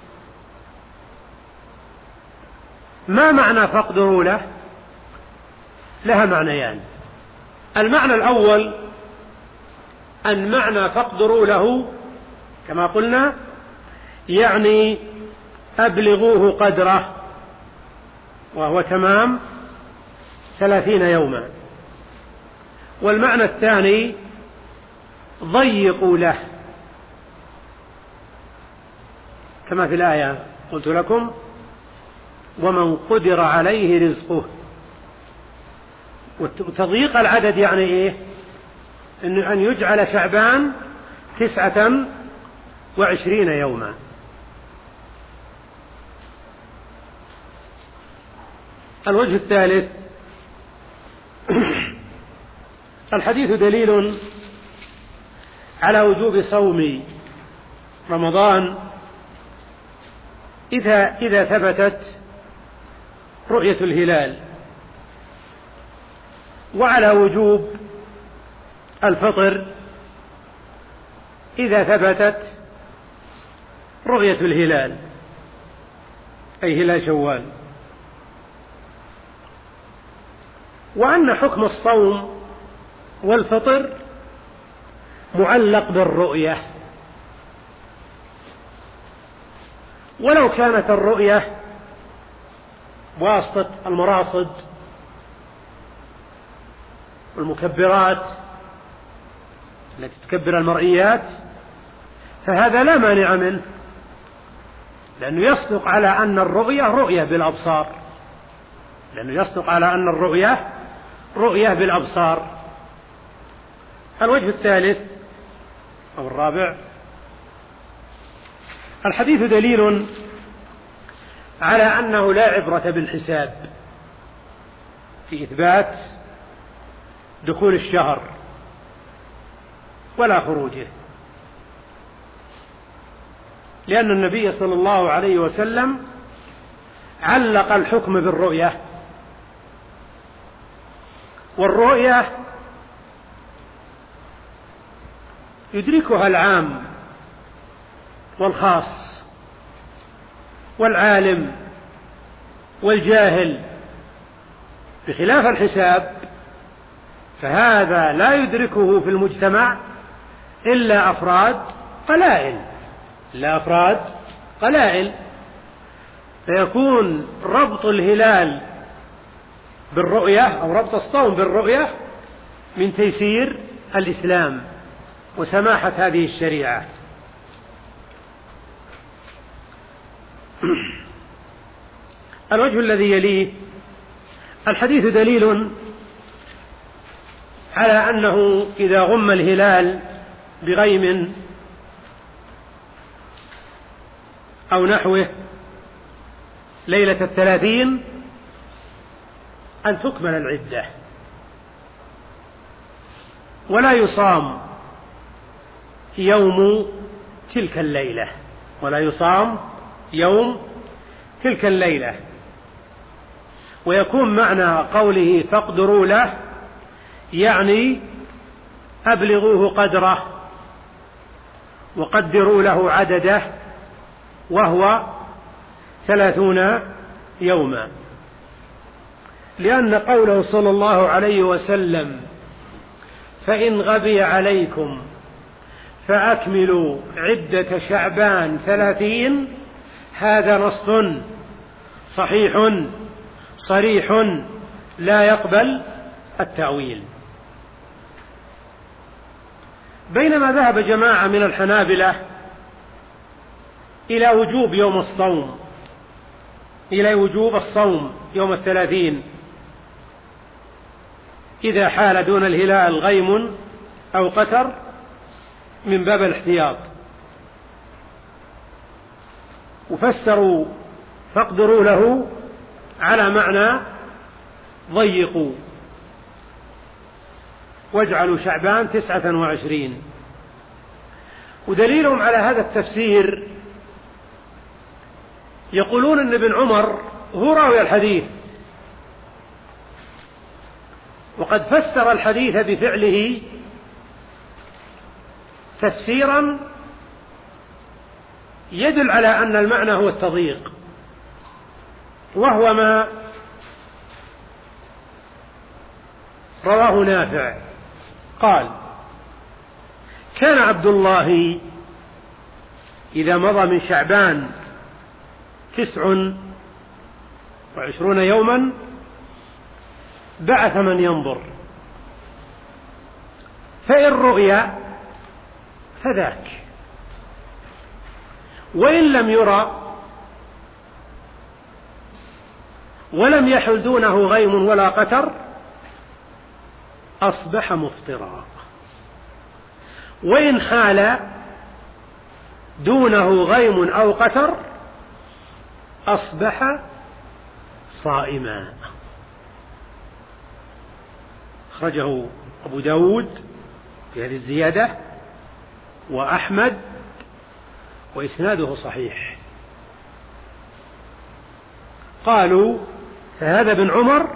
ما معنى فاقدروا له؟ لها معنيان. المعنى الأول أن معنى فاقدروا له كما قلنا يعني أبلغوه قدره، وهو تمام ثلاثين يوما. والمعنى الثاني ضيقوا له، كما في الآية قلت لكم ومن قدر عليه رزقه. وتضييق العدد يعني إيه؟ إنه أن يجعل شعبان تسعة وعشرين يوما. الوجه الثالث الحديث دليل على وجوب صوم رمضان إذا إذا ثبتت رؤية الهلال، وعلى وجوب الفطر إذا ثبتت رؤية الهلال أي هلال شوال. وأن حكم الصوم والفطر معلق بالرؤية، ولو كانت الرؤية بواسطة المراصد والمكبرات التي تكبر المرئيات فهذا لا مانع منه، لأنه يصدق على أن الرؤية رؤية بالأبصار، لأنه يصدق على أن الرؤية رؤية بالأبصار. الوجه الثالث أو الرابع الحديث دليل على أنه لا عبرة بالحساب في إثبات دخول الشهر ولا خروجه، لأن النبي صلى الله عليه وسلم علق الحكم بالرؤية، والرؤية يدركها العام والخاص والعالم والجاهل، بخلاف الحساب فهذا لا يدركه في المجتمع إلا أفراد قلائل إلا أفراد قلائل فيكون ربط الهلال بالرؤية أو ربط الصوم بالرؤية من تيسير الإسلام وسماحة هذه الشريعة. الوجه الذي يليه الحديث دليل على أنه إذا غم الهلال بغيم أو نحوه ليلة الثلاثين أن تكمل العدة ولا يصام يوم تلك الليلة ولا يصام يوم تلك الليلة. ويكون معنى قوله فاقدروا له يعني أبلغوه قدره وقدروا له عدده وهو ثلاثون يوما، لأن قوله صلى الله عليه وسلم فإن غبي عليكم فأكملوا عدة شعبان ثلاثين هذا نص صحيح صريح لا يقبل التأويل. بينما ذهب جماعة من الحنابلة إلى وجوب يوم الصوم إلى وجوب الصوم يوم الثلاثين إذا حال دون الهلال غيم أو قتر من باب الاحتياط، وفسروا فاقدروا له على معنى ضيقوا واجعلوا شعبان تسعة وعشرين. ودليلهم على هذا التفسير يقولون أن ابن عمر هو راوي الحديث، وقد فسر الحديث بفعله تفسيرا يدل على أن المعنى هو التضييق، وهو ما رواه نافع قال: كان عبد الله إذا مضى من شعبان تسع وعشرون يوما بعث من ينظر، فإن رؤيا فذاك، وإن لم يرى ولم يحل دونه غيم ولا قتر أصبح مفطرا، وإن حال دونه غيم أو قتر أصبح صائما. أخرجه أبو داود في هذه الزيادة وأحمد، وإسناده صحيح. قالوا: فهذا ابن عمر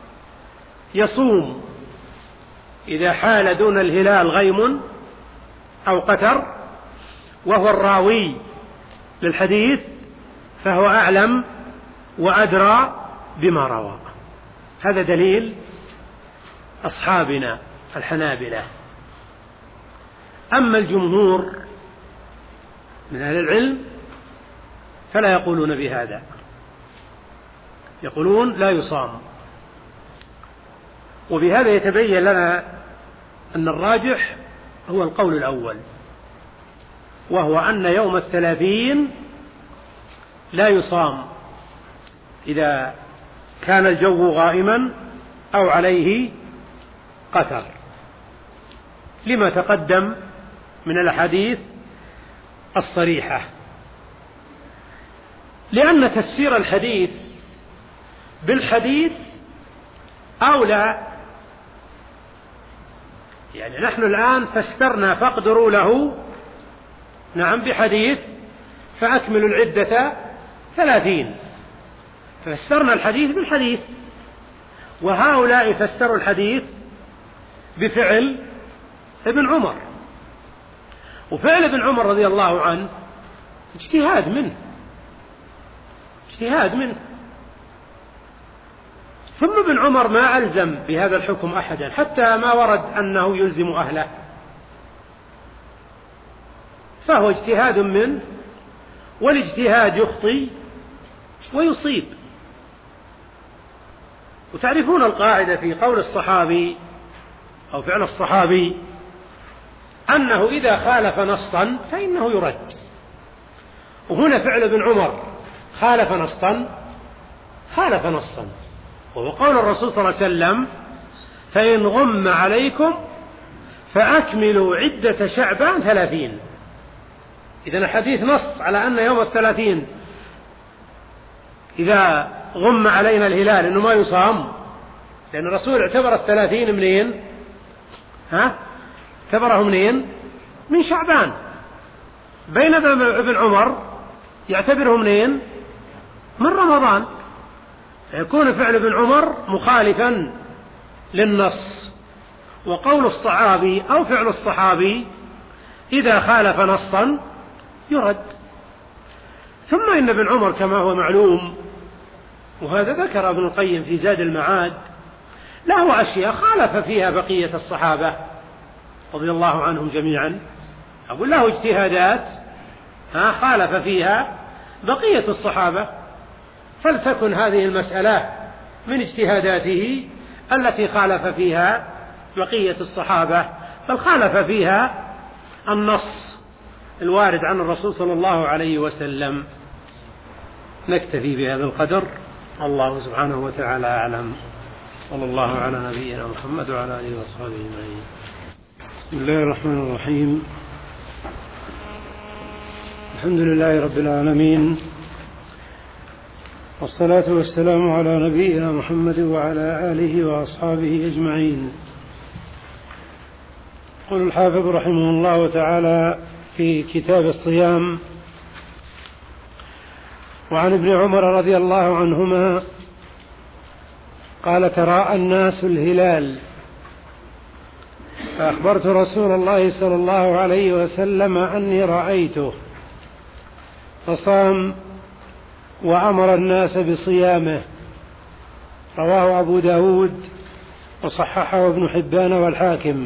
يصوم إذا حال دون الهلال غيم أو قتر، وهو الراوي للحديث، فهو أعلم وأدرى بما روى. هذا دليل أصحابنا الحنابلة. أما الجمهور من أهل العلم فلا يقولون بهذا، يقولون لا يصام. وبهذا يتبين لنا أن الراجح هو القول الأول، وهو أن يوم الثلاثين لا يصام إذا كان الجو غائما أو عليه قتر، لما تقدم من الأحاديث الصريحة. لأن تفسير الحديث بالحديث أولى. يعني نحن الآن فسرنا فاقدروا له نعم بحديث فأكملوا العدة ثلاثين، ففسرنا الحديث بالحديث، وهؤلاء فسروا الحديث بفعل ابن عمر. وفعل ابن عمر رضي الله عنه اجتهاد منه اجتهاد منه ثم ابن عمر ما ألزم بهذا الحكم أحدا، حتى ما ورد أنه يلزم أهله، فهو اجتهاد منه، والاجتهاد يخطي ويصيب. وتعرفون القاعدة في قول الصحابي أو فعل الصحابي أنه إذا خالف نصا فإنه يرد. وهنا فعل ابن عمر خالف نصا خالف نصا وهو قول الرسول صلى الله عليه وسلم: فإن غم عليكم فأكملوا عدة شعبان ثلاثين. إذن الحديث نص على أن يوم الثلاثين إذا غم علينا الهلال إنه ما يصام، لأن الرسول اعتبر الثلاثين منين؟ ها؟ اعتبره منين؟ من شعبان، بينما ابن عمر يعتبره منين؟ من رمضان. فيكون فعل ابن عمر مخالفا للنص، وقول الصحابي أو فعل الصحابي إذا خالف نصا يرد. ثم إن ابن عمر كما هو معلوم، وهذا ذكر ابن القيم في زاد المعاد، له أشياء خالف فيها بقية الصحابة رضي الله عنهم جميعا، أقول له اجتهادات ها خالف فيها بقية الصحابة، فلتكن هذه المسألة من اجتهاداته التي خالف فيها بقية الصحابة، بل خالف فيها النص الوارد عن الرسول صلى الله عليه وسلم. نكتفي بهذا القدر، الله سبحانه وتعالى أعلم. صلى الله على نبينا محمد وعلى آله وصحبه أجمعين. بسم الله الرحمن الرحيم. الحمد لله رب العالمين، والصلاة والسلام على نبينا محمد وعلى آله وأصحابه أجمعين. يقول الحافظ رحمه الله تعالى في كتاب الصيام: وعن ابن عمر رضي الله عنهما قال تراءى الناس الهلال فأخبرت رسول الله صلى الله عليه وسلم أني رأيته فصام وأمر الناس بصيامه. رواه أبو داود وصححه ابن حبان والحاكم.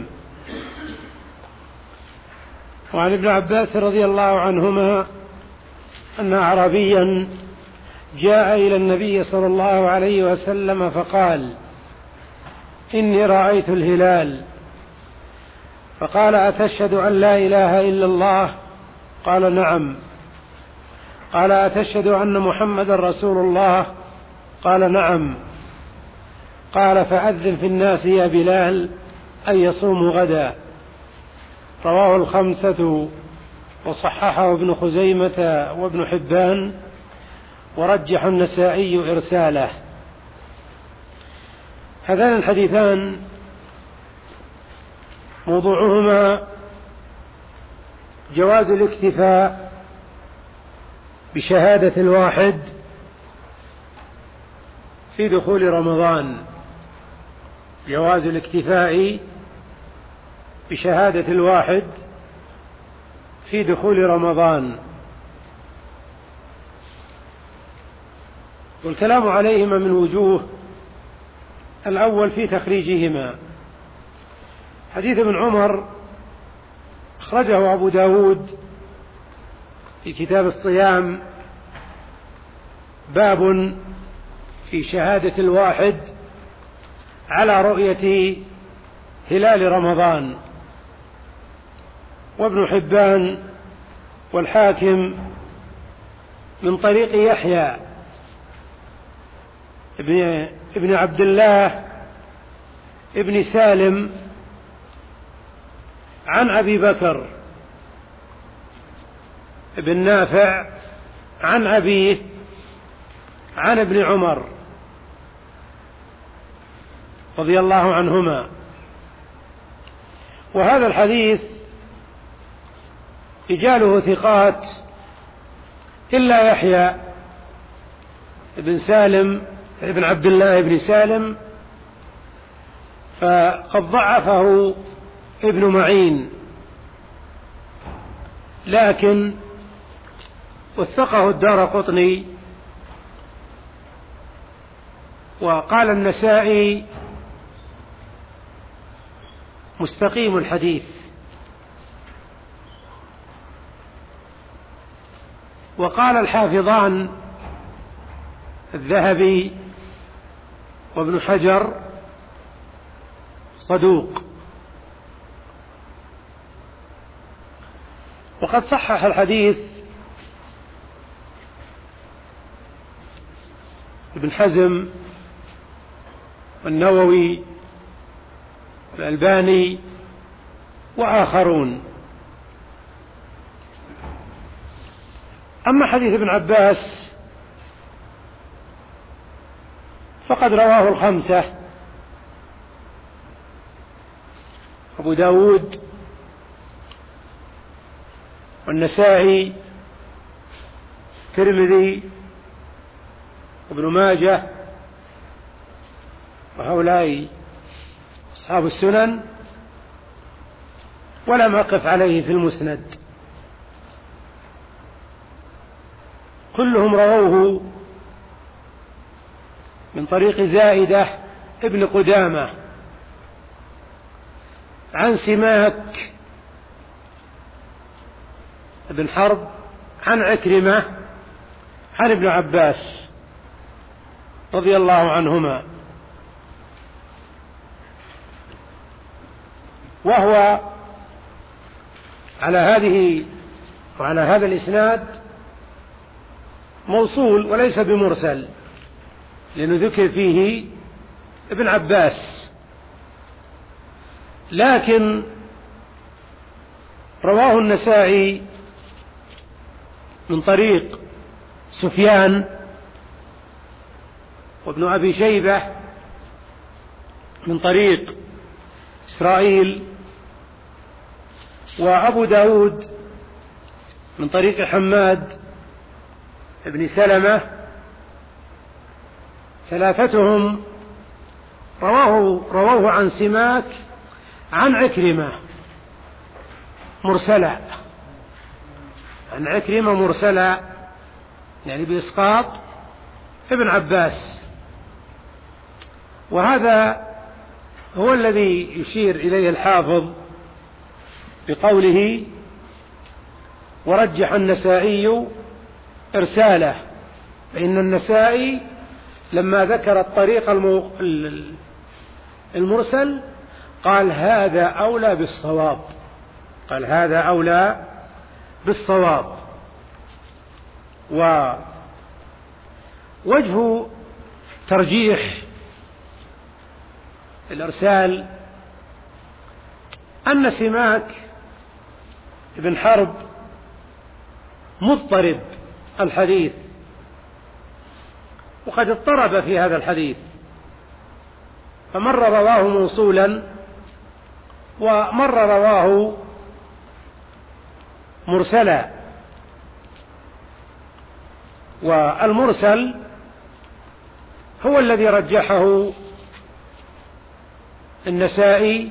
وعن ابن عباس رضي الله عنهما أن أعرابيا جاء إلى النبي صلى الله عليه وسلم فقال إني رأيت الهلال، فقال أتشهد أن لا إله إلا الله؟ قال نعم. قال أتشهد أن محمد رسول الله؟ قال نعم. قال فأذن في الناس يا بلال أن يصوموا غدا. رواه الخمسة وصححه ابن خزيمة وابن حبان ورجح النسائي إرساله. هذان الحديثان موضوعهما جواز الاكتفاء بشهادة الواحد في دخول رمضان، جواز الاكتفاء بشهادة الواحد في دخول رمضان، والكلام عليهما من وجوه. الأول في تخريجهما، حديث ابن عمر أخرجه أبو داود في كتاب الصيام، باب في شهادة الواحد على رؤية هلال رمضان، وابن حبان والحاكم من طريق يحيى ابن, ابن عبد الله ابن سالم عن أبي بكر ابن نافع عن أبيه عن ابن عمر رضي الله عنهما. وهذا الحديث رجاله ثقات إلا يحيى ابن سالم ابن عبد الله ابن سالم فقد ضعفه ابن معين، لكن وثقه الدارقطني. وقال النسائي مستقيم الحديث. وقال الحافظان الذهبي وابن حجر صدوق. وقد صحح الحديث ابن حزم والنووي والألباني وآخرون. أما حديث ابن عباس فقد رواه الخمسة: أبو داود والنسائي الترمذي وابن ماجه، وهؤلاء أصحاب السنن، ولم أقف عليه في المسند. كلهم رووه من طريق زائدة ابن قدامة عن سماك ابن حرب عن عكرمة عن ابن عباس رضي الله عنهما، وهو على هذه وعلى هذا الإسناد موصول وليس بمرسل، لأنه ذكر فيه ابن عباس، لكن رواه النسائي من طريق سفيان وابن أبي شيبة من طريق إسرائيل، وأبو داود من طريق حماد بن سلمة، ثلاثتهم رواه, رواه عن سماك عن عكرمة مرسلا، عن عكرمة مرسلا يعني بإسقاط ابن عباس. وهذا هو الذي يشير إليه الحافظ بقوله: ورجح النسائي إرساله، فإن النسائي لما ذكر الطريق المرسل قال هذا أولى بالصواب، قال هذا أولى بالصواب. ووجه ترجيح الإرسال أن سماك بن حرب مضطرب الحديث، وقد اضطرب في هذا الحديث، فمر رواه موصولا ومر رواه مرسلا. والمرسل هو الذي رجحه النسائي،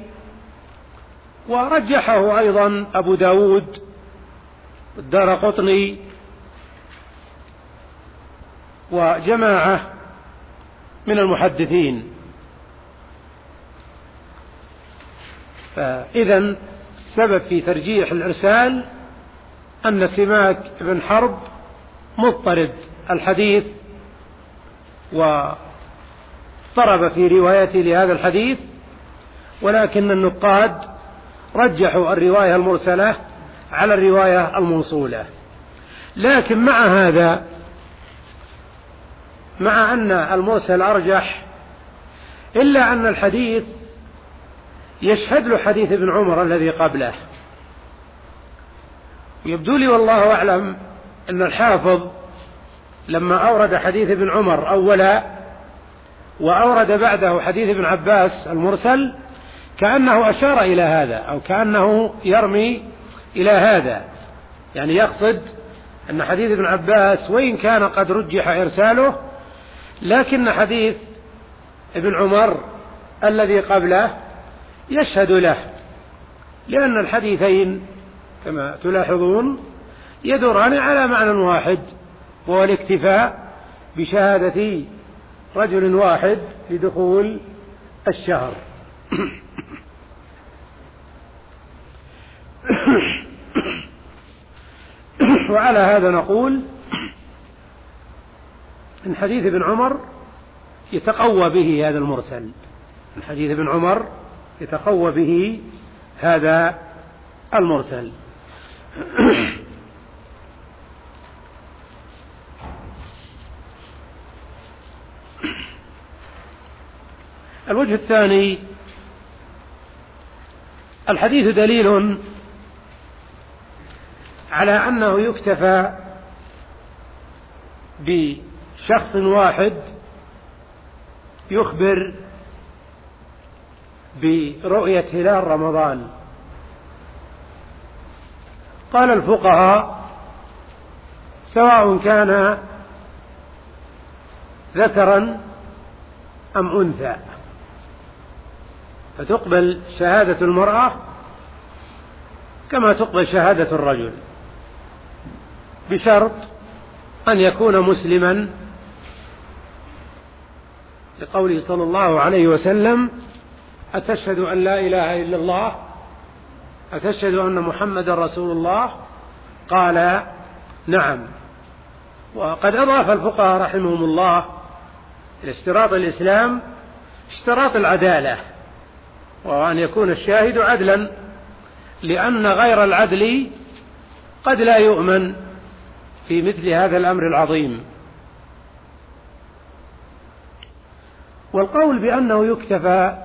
ورجحه أيضا أبو داود والدارقطني وجماعة من المحدثين. فإذن السبب في ترجيح الإرسال أن سماك بن حرب مضطرب الحديث، واضطرب في روايته لهذا الحديث، ولكن النقاد رجحوا الرواية المرسلة على الرواية الموصولة. لكن مع هذا، مع أن المرسل أرجح، إلا أن الحديث يشهد له حديث ابن عمر الذي قبله. يبدو لي والله أعلم أن الحافظ لما أورد حديث ابن عمر أولا وأورد بعده حديث ابن عباس المرسل كأنه أشار إلى هذا، أو كأنه يرمي إلى هذا، يعني يقصد أن حديث ابن عباس وإن كان قد رجح إرساله، لكن حديث ابن عمر الذي قبله يشهد له، لأن الحديثين كما تلاحظون يدوران على معنى واحد، وهو الاكتفاء بشهادة رجل واحد لدخول الشهر. وعلى هذا نقول إن حديث ابن عمر يتقوى به هذا المرسل، إن حديث ابن عمر يتقوى به هذا المرسل. الوجه الثاني: الحديث دليل على أنه يكتفى بشخص واحد يخبر برؤية هلال رمضان. قال الفقهاء: سواء كان ذكرا أم أنثى، فتقبل شهادة المرأة كما تقبل شهادة الرجل، بشرط أن يكون مسلما، لقوله صلى الله عليه وسلم: أتشهد أن لا إله إلا الله، أتشهد أن محمد رسول الله؟ قال: نعم. وقد أضاف الفقهاء رحمهم الله إلى اشتراط الإسلام اشتراط العدالة، وأن يكون الشاهد عدلا، لأن غير العدل قد لا يؤمن في مثل هذا الأمر العظيم. والقول بأنه يكتفى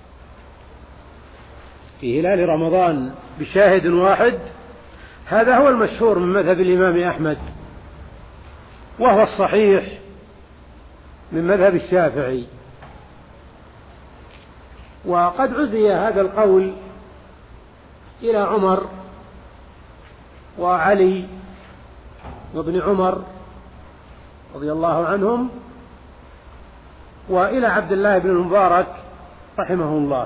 في هلال رمضان بشاهد واحد هذا هو المشهور من مذهب الإمام أحمد، وهو الصحيح من مذهب الشافعي. وقد عزي هذا القول إلى عمر وعلي وابن عمر رضي الله عنهم وإلى عبد الله بن المبارك رحمه الله.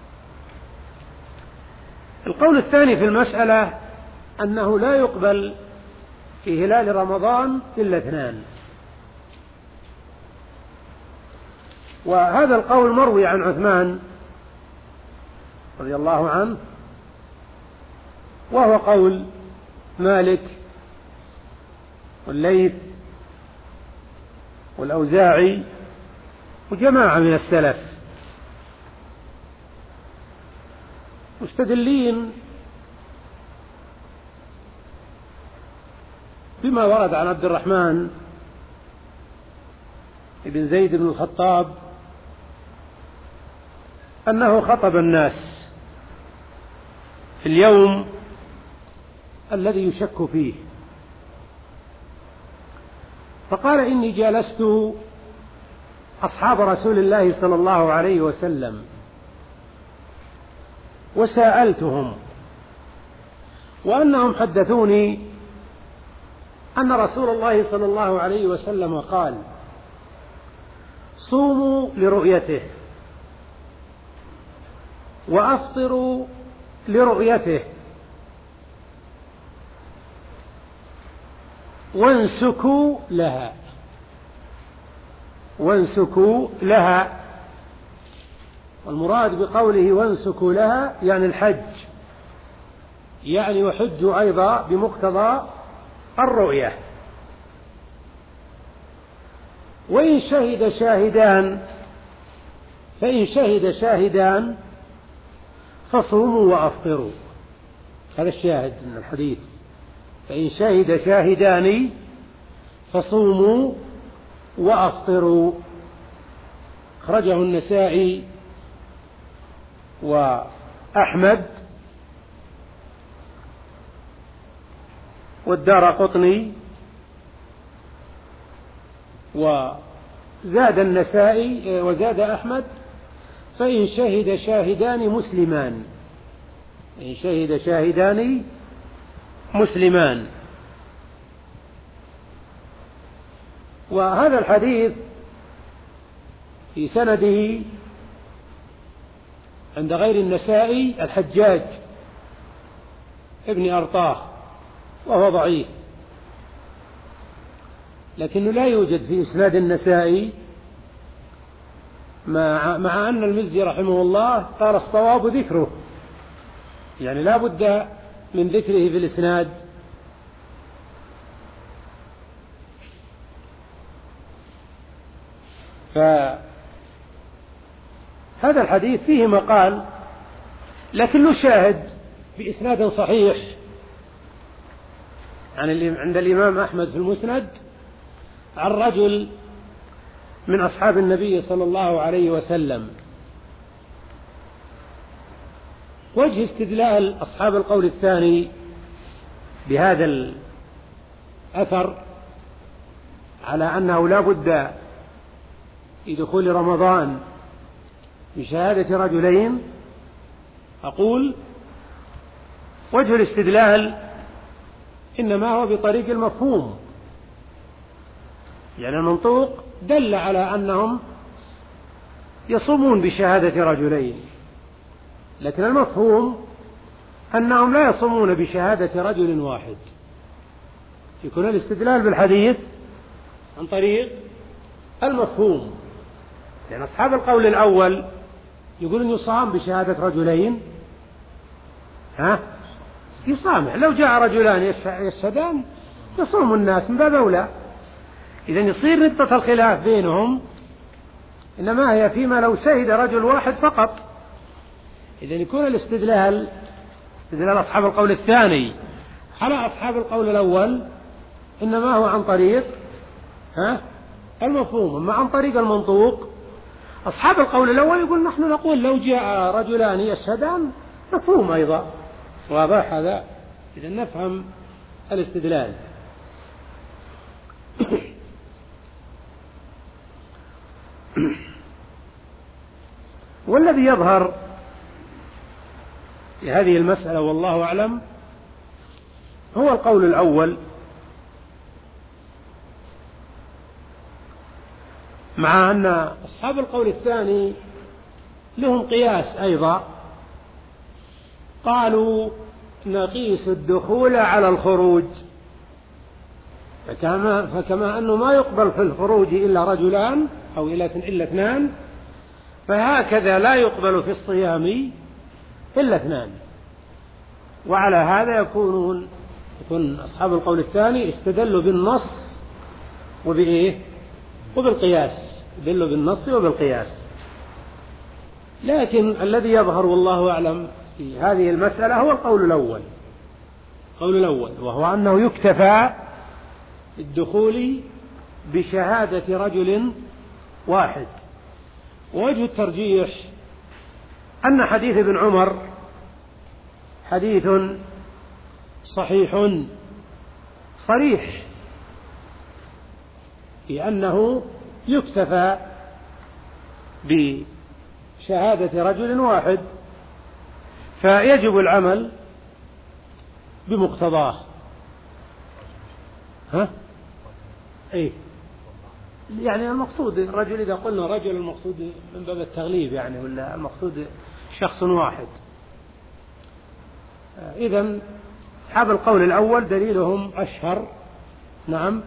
القول الثاني في المسألة أنه لا يقبل في هلال رمضان إلا اثنان، وهذا القول مروي عن عثمان رضي الله عنه، وهو قول مالك والليث والأوزاعي وجماعة من السلف، مستدلين بما ورد عن عبد الرحمن بن زيد بن الخطاب أنه خطب الناس في اليوم الذي يشك فيه، فقال: إني جالست أصحاب رسول الله صلى الله عليه وسلم وسألتهم، وأنهم حدثوني أن رسول الله صلى الله عليه وسلم قال: صوموا لرؤيته وأفطروا لرؤيته وانسكوا لها وانسكوا لها والمراد بقوله وانسكوا لها يعني الحج، يعني وحجوا أيضا بمقتضى الرؤية. وإن شهد شاهدان فإن شهد شاهدان فصوموا وأفطروا. هذا الشاهد من الحديث: فإن شهد شاهدان فصوموا وأفطروا. أخرجه النسائي وأحمد والدارقطني، وزاد النسائي وزاد أحمد: فإن شهد شاهدان مسلمان إن شهد شاهدان مسلمان. وهذا الحديث في سنده عند غير النسائي الحجاج ابن أرطاه، وهو ضعيف، لكنه لا يوجد في إسناد النسائي، مع, مع أن المزي رحمه الله قال: الصواب ذكره، يعني لا بد من ذكره في الإسناد. فهذا الحديث فيه مقال، لكن له شاهد بإسناد صحيح عند الإمام أحمد في المسند عن رجل من أصحاب النبي صلى الله عليه وسلم. وجه استدلال أصحاب القول الثاني بهذا الأثر على أنه لا بد في دخول رمضان بشهادة رجلين، أقول: وجه الاستدلال إنما هو بطريق المفهوم، يعني المنطوق دل على أنهم يصومون بشهادة رجلين، لكن المفهوم أنهم لا يصومون بشهادة رجل واحد. يكون الاستدلال بالحديث عن طريق المفهوم، لأن أصحاب القول الأول يقولون يصام بشهادة رجلين، ها يصام، لو جاء رجلان يشهدان يصوم الناس من باب أولى. إذن يصير نقطة الخلاف بينهم إنما هي فيما لو شهد رجل واحد فقط. إذن يكون الاستدلال استدلال أصحاب القول الثاني على أصحاب القول الأول إنما هو عن طريق ها المفهوم. أما عن طريق المنطوق أصحاب القول الأول يقول: نحن نقول لو جاء رجلان يشهدان نصوم أيضا. واضح هذا؟ إذن نفهم الاستدلال. والذي يظهر في هذه المسألة والله أعلم هو القول الأول، مع أن أصحاب القول الثاني لهم قياس أيضا، قالوا نقيس الدخول على الخروج، فكما, فكما أنه ما يقبل في الخروج إلا رجلان أو إلا اثنان، فهكذا لا يقبل في الصيام إلا اثنان. وعلى هذا يكونون يكون أصحاب القول الثاني استدلوا بالنص وبإيه وبالقياس، استدلوا بالنص وبالقياس. لكن الذي يظهر والله أعلم في هذه المسألة هو القول الأول، القول الأول وهو أنه يكتفى الدخول بشهادة رجل واحد. ووجه الترجيح أن حديث ابن عمر حديث صحيح صريح في أنه يكتفى بشهادة رجل واحد، فيجب العمل بمقتضاه. ها؟ إيه؟ يعني المقصود الرجل، إذا قلنا رجل المقصود من باب التغليب يعني، ولا المقصود شخص واحد. إذن أصحاب القول الأول دليلهم أشهر، نعم،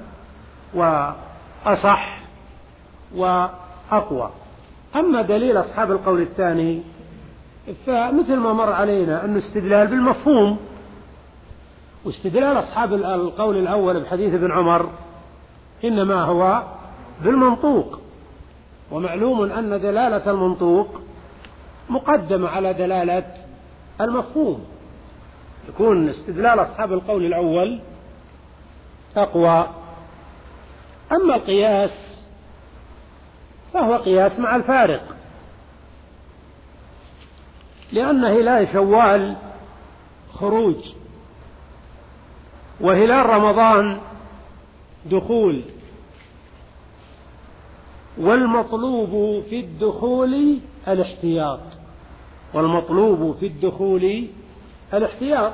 وأصح وأقوى. أما دليل أصحاب القول الثاني فمثل ما مر علينا أنه استدلال بالمفهوم، واستدلال أصحاب القول الأول بحديث ابن عمر إنما هو بالمنطوق، ومعلوم أن دلالة المنطوق مقدمة على دلالة المفهوم، يكون استدلال أصحاب القول الأول أقوى. أما القياس فهو قياس مع الفارق، لأن هلال شوال خروج وهلال رمضان دخول، والمطلوب في الدخول الاحتياط، والمطلوب في الدخول الاحتياط،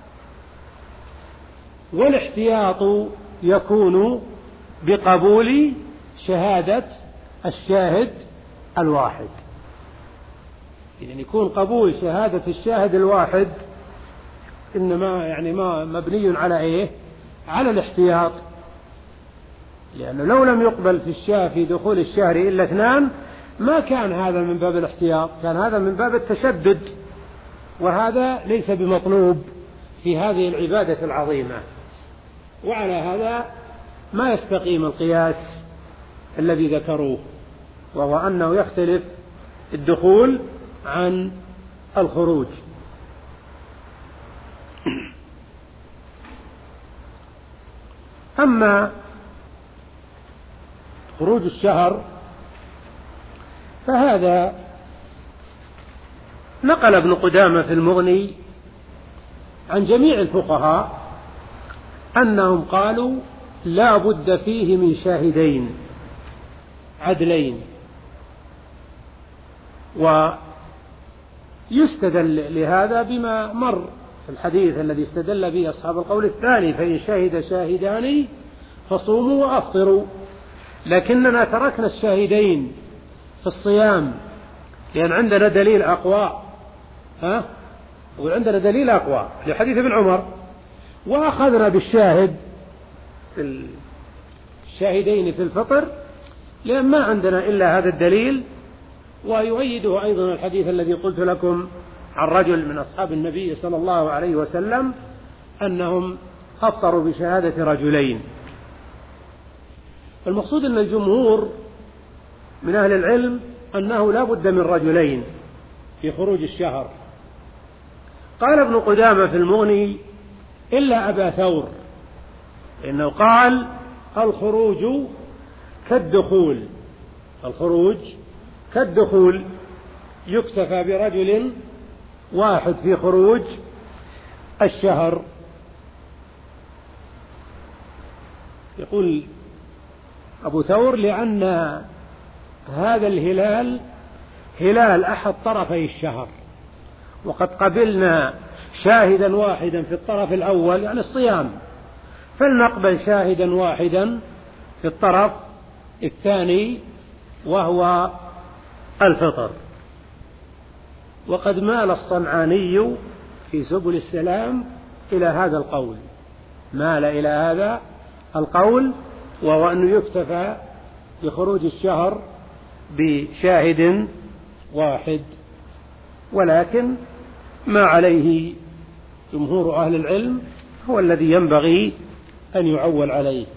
والاحتياط يكون بقبول شهادة الشاهد الواحد. إذن يكون قبول شهادة الشاهد الواحد إنما يعني ما مبني على إيه؟ على الاحتياط، لأنه لو لم يقبل في الشاه في دخول الشهر إلا اثنان ما كان هذا من باب الاحتياط، كان هذا من باب التشدد، وهذا ليس بمطلوب في هذه العبادة العظيمة. وعلى هذا ما يستقيم القياس الذي ذكروه، وهو أنه يختلف الدخول عن الخروج. أما خروج الشهر فهذا نقل ابن قدامة في المغني عن جميع الفقهاء أنهم قالوا لا بد فيه من شاهدين عدلين، ويستدل لهذا بما مر في الحديث الذي استدل به أصحاب القول الثاني: فإن شهد شاهدان فصوموا وأفطروا. لكننا تركنا الشاهدين في الصيام لأن عندنا دليل أقوى، ها؟ وعندنا دليل أقوى لحديث ابن عمر، وأخذنا بالشاهد في الشاهدين في الفطر لأن ما عندنا إلا هذا الدليل. ويؤيده أيضا الحديث الذي قلت لكم عن رجل من أصحاب النبي صلى الله عليه وسلم أنهم أفطروا بشهادة رجلين. المقصود أن الجمهور من أهل العلم أنه لا بد من رجلين في خروج الشهر. قال ابن قدامة في المغني إلا أبا ثور، إنه قال الخروج كالدخول، الخروج كالدخول، يكتفى برجل واحد في خروج الشهر. يقول أبو ثور لأن هذا الهلال هلال أحد طرفي الشهر، وقد قبلنا شاهدا واحدا في الطرف الأول يعني الصيام، فلنقبل شاهدا واحدا في الطرف الثاني وهو الفطر. وقد مال الصنعاني في سبل السلام إلى هذا القول، مال إلى هذا القول، وهو أنه يكتفى بخروج الشهر بشاهد واحد، ولكن ما عليه جمهور أهل العلم هو الذي ينبغي أن يعول عليه.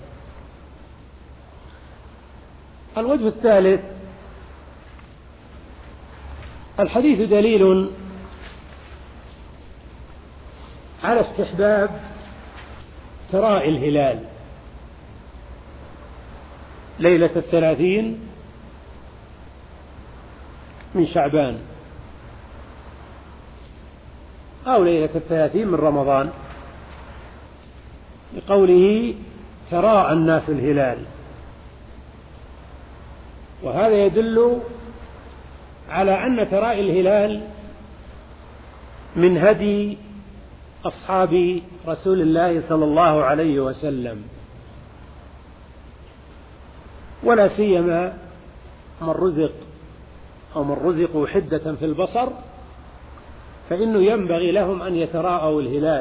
الوجه الثالث: الحديث دليل على استحباب تراءي الهلال ليلة الثلاثين من شعبان أو ليلة الثلاثين من رمضان، لقوله تراءى الناس الهلال، وهذا يدل على أن تراءي الهلال من هدي أصحاب رسول الله صلى الله عليه وسلم، ولا سيما من رزق أو من رزقوا حدة في البصر، فإنه ينبغي لهم أن يتراءوا الهلال،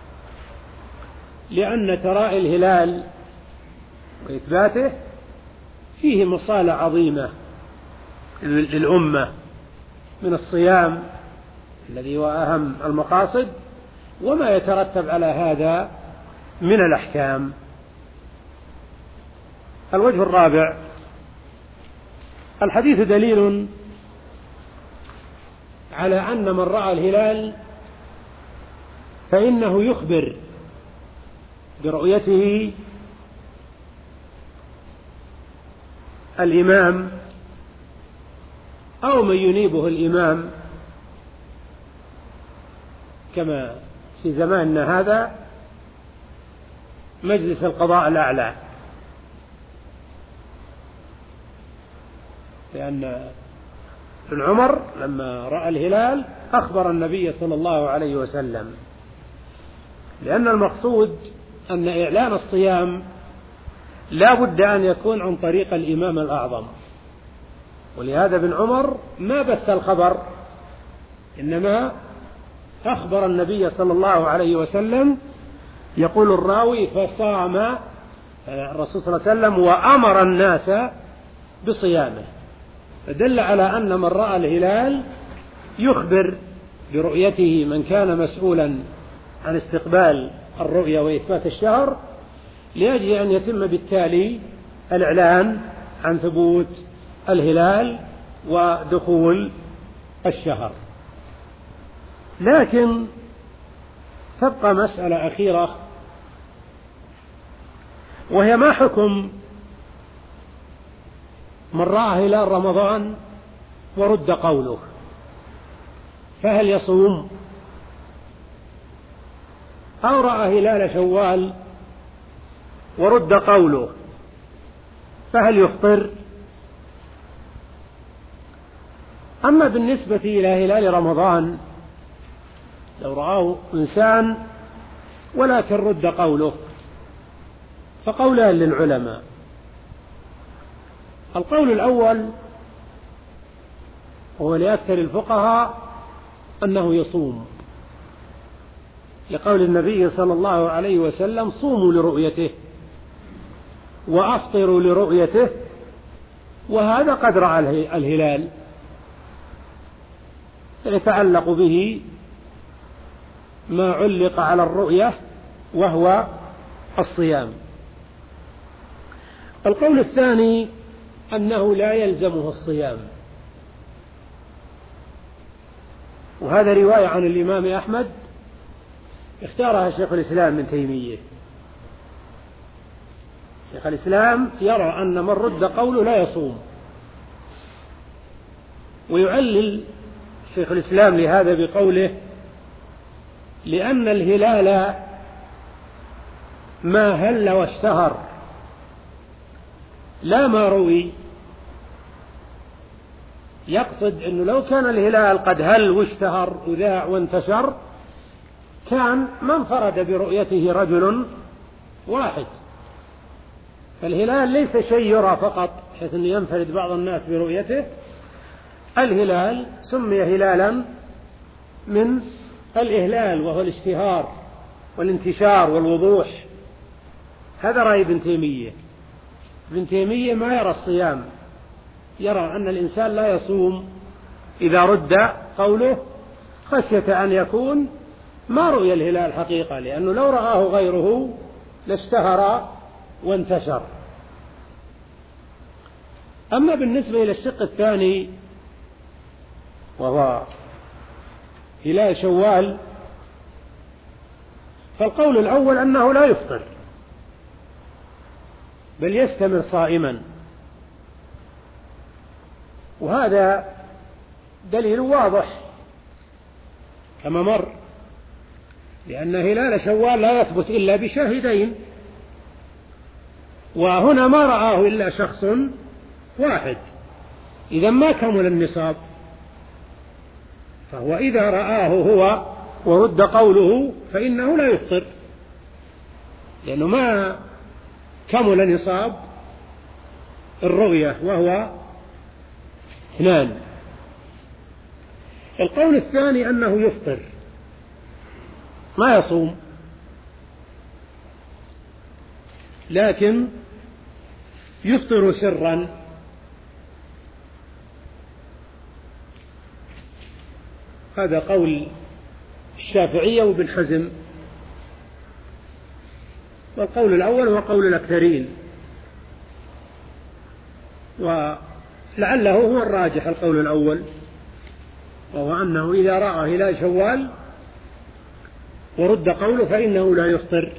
لأن تراءي الهلال وإثباته فيه مصالح عظيمة للأمة من الصيام الذي هو أهم المقاصد، وما يترتب على هذا من الأحكام. الوجه الرابع: الحديث دليل على أن من رأى الهلال فإنه يخبر برؤيته الإمام أو من ينيبه الإمام، كما في زماننا هذا مجلس القضاء الأعلى، لأن ابن عمر لما رأى الهلال أخبر النبي صلى الله عليه وسلم، لأن المقصود أن إعلان الصيام لا بد أن يكون عن طريق الإمام الأعظم، ولهذا ابن عمر ما بث الخبر، إنما أخبر النبي صلى الله عليه وسلم. يقول الراوي: فصام الرسول صلى الله عليه وسلم وأمر الناس بصيامه، فدل على أن من رأى الهلال يخبر برؤيته من كان مسؤولا عن استقبال الرؤيا وإثبات الشهر، لأجل أن يتم بالتالي الإعلان عن ثبوت الهلال ودخول الشهر. لكن تبقى مسألة أخيرة، وهي ما حكم من رأى هلال رمضان ورد قوله، فهل يصوم؟ أو رأى هلال شوال ورد قوله، فهل يفطر؟ أما بالنسبة إلى هلال رمضان، لو رآه إنسان ولكن رد قوله، فقولان للعلماء: القول الأول هو لأكثر الفقهاء أنه يصوم، لقول النبي صلى الله عليه وسلم: صوموا لرؤيته وأفطروا لرؤيته، وهذا قد رأى الهلال يتعلق به ما علق على الرؤية وهو الصيام. القول الثاني أنه لا يلزمه الصيام، وهذا رواية عن الإمام أحمد اختارها شيخ الإسلام ابن تيمية. شيخ الإسلام يرى أن من رد قوله لا يصوم، ويعلل شيخ الإسلام لهذا بقوله: لأن الهلال ما هل واشتهر لا ما روي. يقصد أنه لو كان الهلال قد هل واشتهر وذاع وانتشر كان ما انفرد برؤيته رجل واحد، فالهلال ليس شيء يرى فقط بحيث أن ينفرد بعض الناس برؤيته، الهلال سمي هلالا من الإهلال وهو الاشتهار والانتشار والوضوح. هذا رأي ابن تيمية. ابن تيمية ما يرى الصيام، يرى أن الإنسان لا يصوم إذا رد قوله خشية أن يكون ما رؤي الهلال حقيقة، لأنه لو رآه غيره لاشتهر وانتشر. أما بالنسبة إلى الشق الثاني وهو هلال شوال، فالقول الأول أنه لا يفطر بل يستمر صائما، وهذا دليل واضح كما مر، لأن هلال شوال لا يثبت إلا بشاهدين، وهنا ما رآه إلا شخص واحد، إذا ما كمل النصاب، فهو إذا رآه هو ورد قوله فإنه لا يفطر، لأنه ما كمل نصاب الرؤية وهو اثنان. القول الثاني أنه يفطر ما يصوم، لكن يفطر سرا، هذا قول الشافعية وابن حزم، والقول الأول هو قول الأكثرين، ولعله هو الراجح القول الأول، وهو أنه إذا رأى هلال شوال ورد قوله فإنه لا يفطر.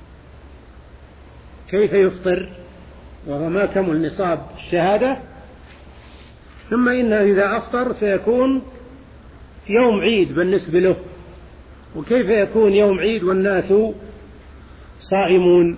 كيف يفطر وهو ما كمل نصاب الشهادة؟ ثم إنه إذا أفطر سيكون يوم عيد بالنسبة له، وكيف يكون يوم عيد والناس صائمون؟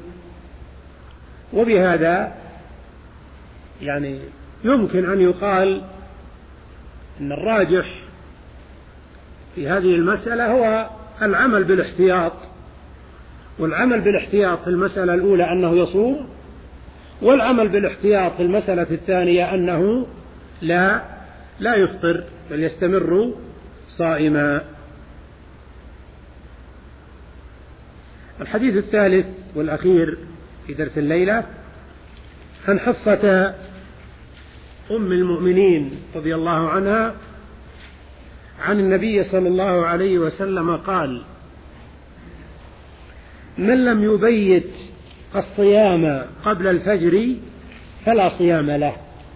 وبهذا يعني يمكن أن يقال أن الراجح في هذه المسألة هو العمل بالاحتياط، والعمل بالاحتياط في المسألة الأولى أنه يصوم، والعمل بالاحتياط في المسألة الثانية أنه لا لا يفطر بل يستمر صائما. الحديث الثالث والأخير في درس الليلة عن حفصة أم المؤمنين رضي الله عنها عن النبي صلى الله عليه وسلم قال: من لم يبيت الصيام قبل الفجر فلا صيام له.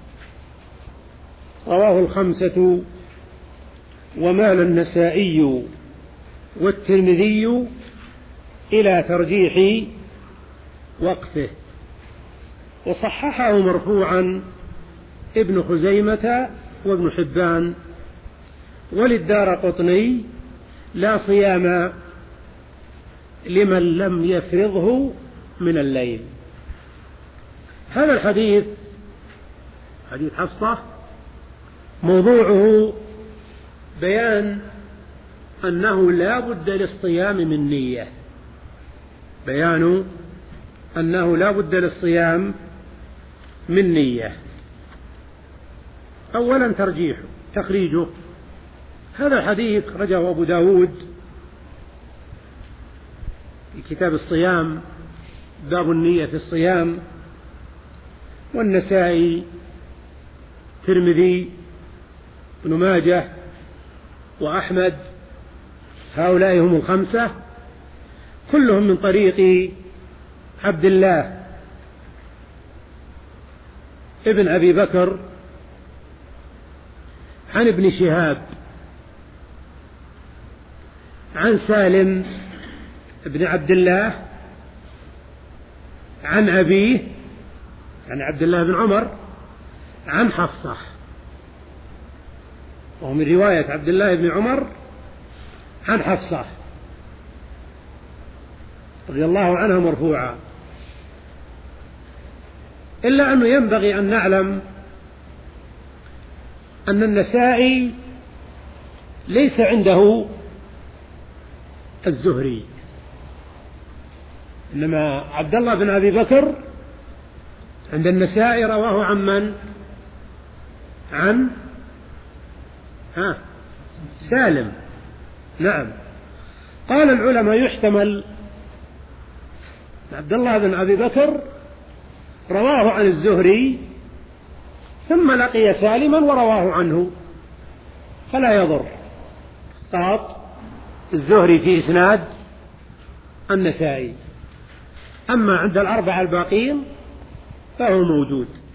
رواه الخمسة ومال النسائي والترمذي إلى ترجيح وقفه، وصححه مرفوعا ابن خزيمة وابن حبان، وللدارقطني: لا صيام لمن لم يفرضه من الليل. هذا الحديث حديث حفصة موضوعه بيان أنه لا بد للصيام من نية، بيان أنه لا بد للصيام من نية. أولا ترجيحه تخريجه، هذا الحديث خرجه أبو داود في كتاب الصيام باب النية في الصيام، والنسائي، ترمذي، ابن ماجه، وأحمد، هؤلاء هم الخمسة، كلهم من طريق عبد الله ابن أبي بكر عن ابن شهاب عن سالم ابن عبد الله عن أبيه عن عبد الله بن عمر عن حفصة، وهو من رواية عبد الله بن عمر عن حفصة رضي الله عنها مرفوعا. إلا أنه ينبغي أن نعلم أن النسائي ليس عنده الزهري، إنما عبد الله بن أبي بكر عند النسائي رواه عن من؟ عن ها سالم. نعم. قال العلماء يحتمل عبد الله بن أبي بكر رواه عن الزهري ثم لقي سالما ورواه عنه فلا يضر اسقاط الزهري في إسناد النسائي. أما عند الأربعة الباقين فهو موجود.